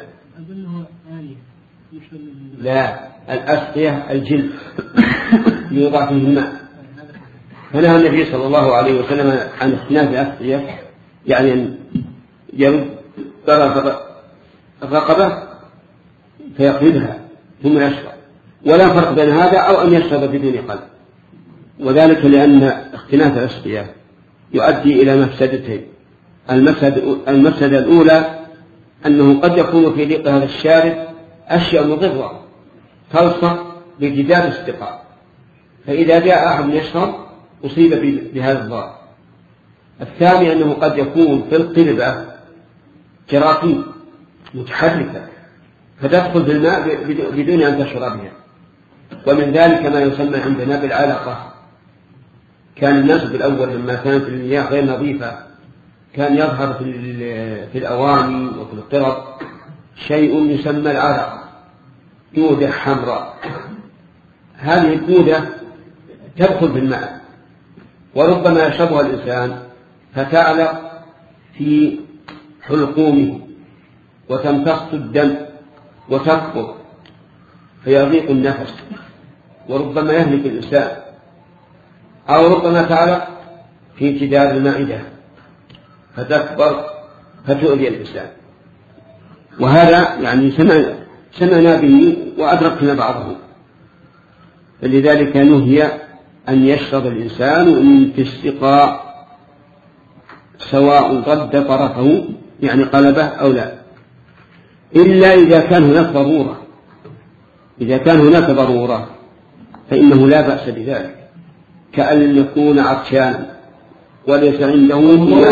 لا، الأسقية الجلد يوضع فيه الماء، فنهى النبي صلى الله عليه وسلم عن اختناث الأسقية، يعني أن يرد طرف الرقبة فيقلبها ثم يشرب، ولا فرق بين هذا أو أن يشرب بدون قلب، وذلك لأن اختناث الأسقية يؤدي إلى مفسدتين. المفسدة الأولى أنه قد يكون في ضيق هذا الشارب أشياء مضرة تلصق بجدار الاستقاء، فإذا جاء أحد يشرب أصيب بهذا الضرر. الثاني أنه قد يكون في القلبة جراثيم متحركة فتدخل في الماء بدون أن تشربها، ومن ذلك ما يسمى عندنا بالعلقة. كان الناس بالأول لما كانت المياه غير نظيفة كان يظهر في الأواني وفي القرب شيء يسمى العلقة، دودة حمراء. هذه الدودة تدخل في الماء وربما يشربها الإنسان فتعلق في حلقومه وتمتص الدم وتكبر فيضيق النفس وربما يهلك الإنسان، أو ربما تعلق في جدار المعدة فتكبر فتؤذي الإنسان. وهذا يعني سمعنا به وأدركنا بعضه، فلذلك نهي أن يشرب الإنسان من في السقاء سواء رد طرفه يعني قلبه أو لا، إلا إذا كان هناك ضرورة. إذا كان هناك ضرورة فإنه لا بأس بذلك، كأن يكون عطشانا وليس عنده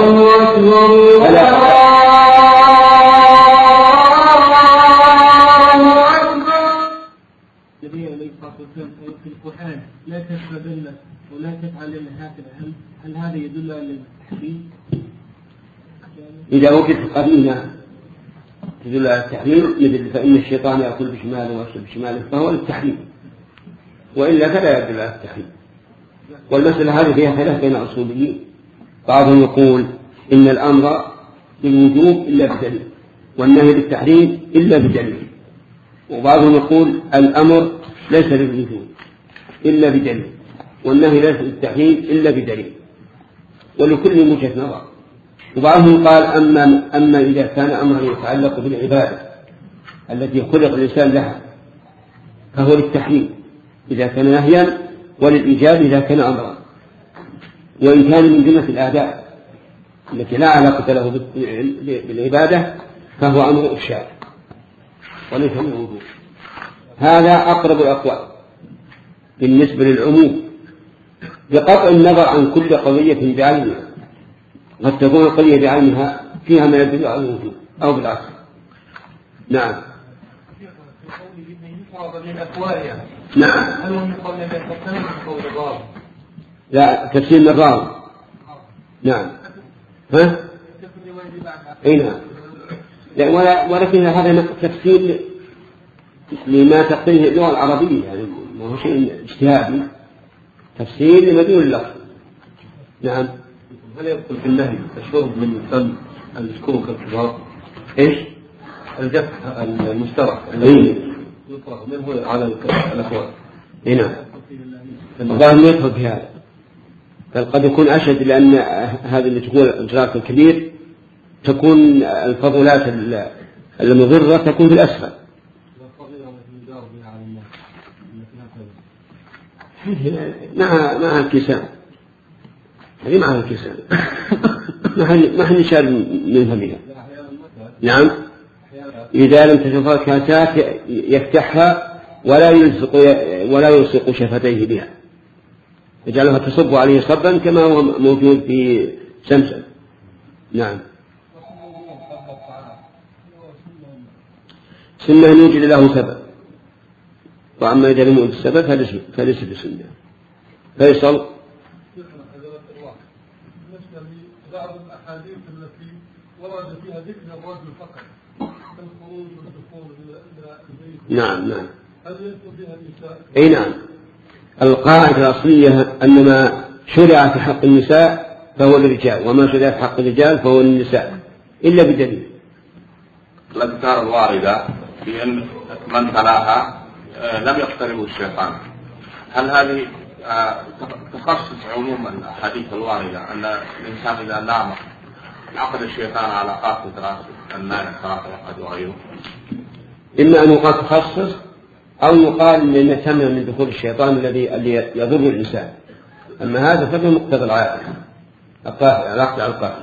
في القرآن لا تشربن ولا تفعلن هكذا، هل, هل هذا يدل على التحريم؟ إذا وجدت قرينة تدل على التحريم مثل فإن الشيطان يأكل بشماله ويشرب بشماله فهو للتحريم، وإلا فلا يدل على التحريم. والمسألة هذه فيها خلاف بين الأصوليين، بعضهم يقول إن الأمر للوجوب إلا بدليل والنهي للتحريم إلا بدليل، وبعضهم يقول الأمر ليس للوجوب إلا بدليل والنهي ليس للتحريم إلا بدليل، ولكل وجهة نظر. وبعضهم قال أما, أما إذا كان أمرا يتعلق بالعبادة التي خلق الإنسان لها فهو للتحريم إذا كان نهيا، وللإيجاب إذا كان أمرا. وإن كان من جملة الآداب التي لا علاقة له بالعبادة فهو أمر إرشاد وليس من وجوب. هذا أقرب الأقوال بالنسبة للعموم، بقطع النظر عن كل قضية بعينها، قد تكون القضية بعينها فيها ما يدل على الوجوب أو بالعكس. نعم. نعم. هل هو من قول النبي صلى الله عليه وسلم من قول الراوي؟ لا، تفسير من الراوي. نعم. ها؟ أي نعم. لا ولا ولكن هذا تفسير لما تقتضيه اللغة العربية، يعني ما هو شيء اجتهادي، تفسير لمدلول اللفظ. نعم. هل يدخل في النهي الشرب من فم المسكوك الكبار؟ ايش؟ الجف المشترك يطرح منه على الأكوان. نعم. الظاهر ما يدخل في هذا، بل قد يكون أشد، لأن هذه اللي تقول الجراف الكبير تكون الفضلات المضرة تكون في الأسفل. مع مع الكسان، هذه مع الكسان ما حد يشال من فمها. نعم. إذا لم تشوفها الكاسات يفتحها ولا يلصق ولا يلصق شفتيه بها، يجعلها تصب عليه صبا كما هو موجود في سمسم. نعم. سنة يوجد له سبب، وأما إذا لم يوجد السبب فليس بسنة. فيصل بعض الأحاديث التي ورد فيها ذكر الرجل فقط الخروج والدخول إلى البيت. نعم نعم. هل يدخل فيها النساء؟ أي نعم. القاعدة الأصلية أن ما شرع في حق النساء فهو للرجال، وما شرع في حق الرجال فهو للنساء إلا بدليل. الأذكار الواردة في أن من تلاها لم يقتربه الشيطان، هل هذه تخصص عموما الحديث الواردة أن الإنسان إذا نام عقد الشيطان على قافة رأسه النائم صلاة الوقت وغيره؟ إما أن يقال تخصص أو يقال أن تمنع من دخول الشيطان الذي يضر الإنسان. أما هذا فهو مقتضى العادة، العقد على القافة.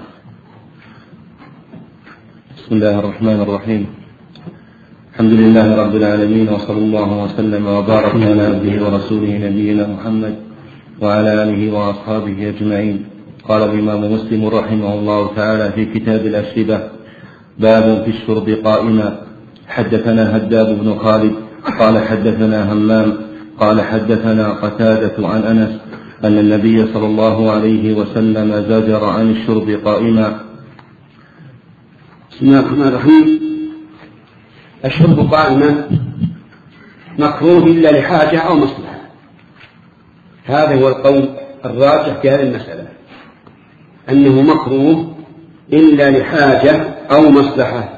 بسم الله الرحمن الرحيم. الحمد لله رب العالمين، وصلى الله وسلم وبارك على عبده ورسوله نبينا محمد وعلى آله وأصحابه أجمعين. قال الإمام مسلم رحمه الله تعالى في كتاب الأشربة: باب في الشرب قائما. حدثنا هداب بن خالد قال حدثنا همام قال حدثنا قتادة عن أنس أن النبي صلى الله عليه وسلم زجر عن الشرب قائما. بسم الله الرحمن الرحيم. الشرب قائما مكروه إلا لحاجة أو مصلحة، هذا هو القول الراجح في هذه المسألة، أنه مكروه إلا لحاجة أو مصلحة.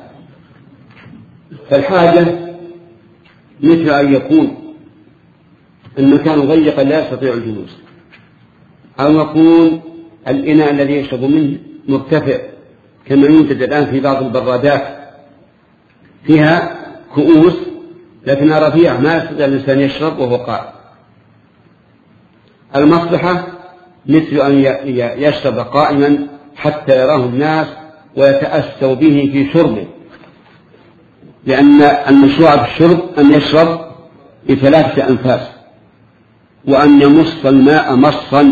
فالحاجة مثل أن يكون المكان ضيقا لا يستطيع الجلوس، أو يكون الإناء الذي يشرب منه مرتفع كما يوجد الآن في بعض البرادات فيها كؤوس لكنها رفيعة ما يستطيع الإنسان يشرب وهو قائم. المصلحة مثل أن يشرب قائما حتى يراه الناس ويتأسوا به في شربه، لأن المشروع في الشرب أن يشرب بثلاثة أنفاس، وأن يمص الماء مصا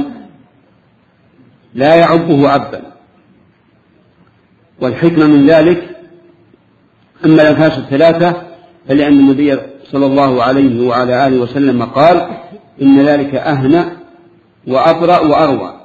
لا يعبه عبا. والحكمة من ذلك أما الأنفاس الثلاثة فلأن النبي صلى الله عليه وعلى آله وسلم قال: إن ذلك أهنأ وأطرأ وأروى.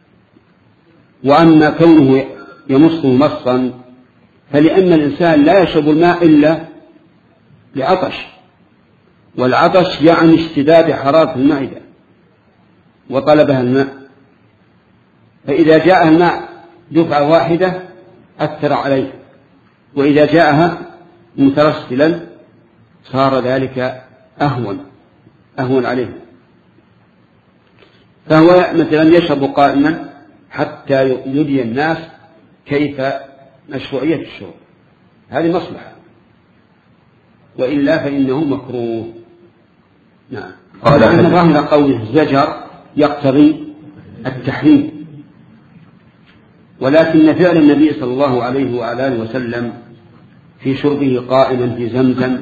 وأما كونه يمصه مصا فلأن الإنسان لا يشرب الماء إلا لعطش، والعطش يعني اشتداد حرارة المعدة وطلبها الماء، فإذا جاء الماء دفعة واحدة أثر عليه، وإذا جاءها مترسلا صار ذلك أهون أهون عليه. فهو مثلا يشرب قائما حتى يري الناس كيف مشروعية الشرب، هذه مصلحة، وإلا فإنه مكروه. نعم. قال أن ظاهر قوله الزجر يقتضي التحريم، ولكن فعل النبي صلى الله عليه وعلى آله وسلم في شربه قائما في زمزم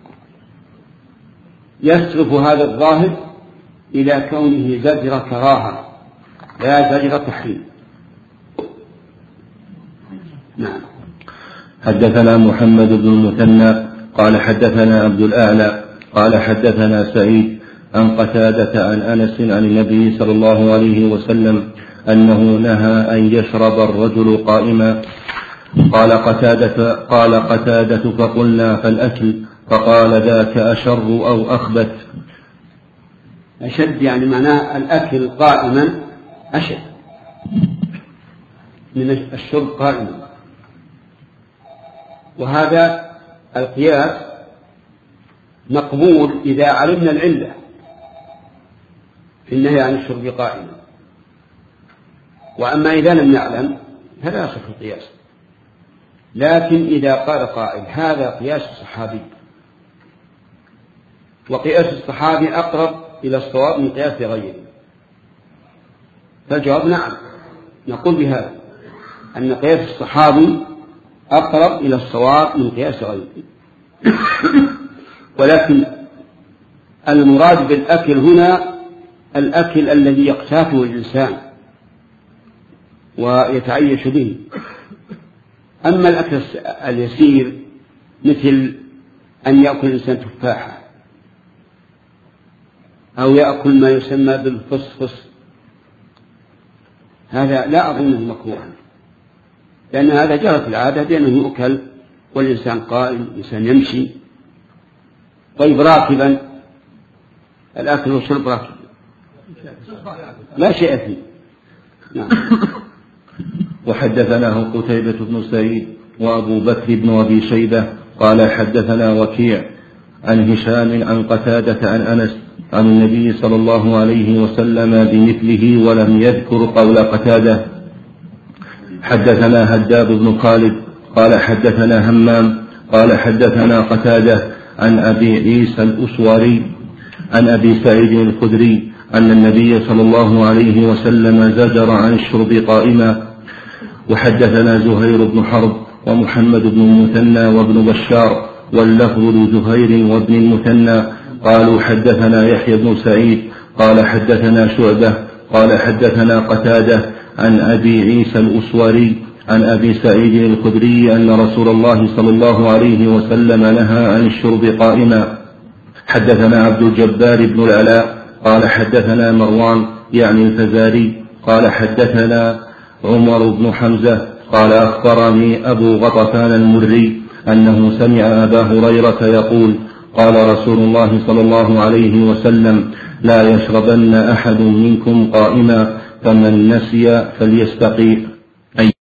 يصرف هذا الظاهر إلى كونه زجر كراهة لا زجر تحريم. نعم. حدثنا محمد بن المثنى قال حدثنا عبد الأعلى قال حدثنا سعيد عن قتادة عن أنس عن النبي صلى الله عليه وسلم أنه نهى أن يشرب الرجل قائما. قال قتادة قال قتادة فقلنا فالأكل؟ فقال ذاك أشر أو أخبث. أشد يعني معناه الأكل قائما أشد من الشرب قائما، وهذا القياس مقبول إذا علمنا العلة في النهي عن الشرب قائما، وأما إذا لم نعلم فلا يصح القياس. لكن إذا قال قائل هذا قياس الصحابي وقياس الصحابي أقرب إلى الصواب من قياس غيره، فالجواب نعم، نقول بهذا أن قياس الصحابي أقرب إلى الصواب من قياس غيره. ولكن المراد بالأكل هنا الأكل الذي يقتاته الإنسان ويتعيش به. أما الأكل اليسير مثل أن يأكل الإنسان تفاحة أو يأكل ما يسمى بالفصفص، هذا لا أظنه مكروها، لأن هذا جرت العادة بأنه يؤكل والإنسان قائم، الإنسان يمشي. طيب راكبا، الأكل والشرب راكب لا شيء فيه. نعم. وحدثناه قتيبة بن سعيد وأبو بكر بن أبي شيبة قال حدثنا وكيع عن هشام عن قتادة عن أنس عن النبي صلى الله عليه وسلم بمثله ولم يذكر قول قتادة. حدثنا هداب بن خالد قال حدثنا همام قال حدثنا قتادة عن أبي عيسى الأسوري عن أبي سعيد الخدري أن النبي صلى الله عليه وسلم زجر عن الشرب قائما. وحدثنا زهير بن حرب ومحمد بن المثنى وابن بشار واللفظ لزهير وابن المثنى قالوا حدثنا يحيى بن سعيد قال حدثنا شعبة قال حدثنا قتادة عن أبي عيسى الأسوري عن أبي سعيد الخدري أن رسول الله صلى الله عليه وسلم نهى عن الشرب قائما. حدثنا عبد الجبار بن العلاء قال حدثنا مروان يعني الفزاري قال حدثنا عمر بن حمزة قال أخبرني أبو غطفان المري أنه سمع أبا هريرة يقول قال رسول الله صلى الله عليه وسلم لا يشربن أحد منكم قائما فمن نسي فليستقي.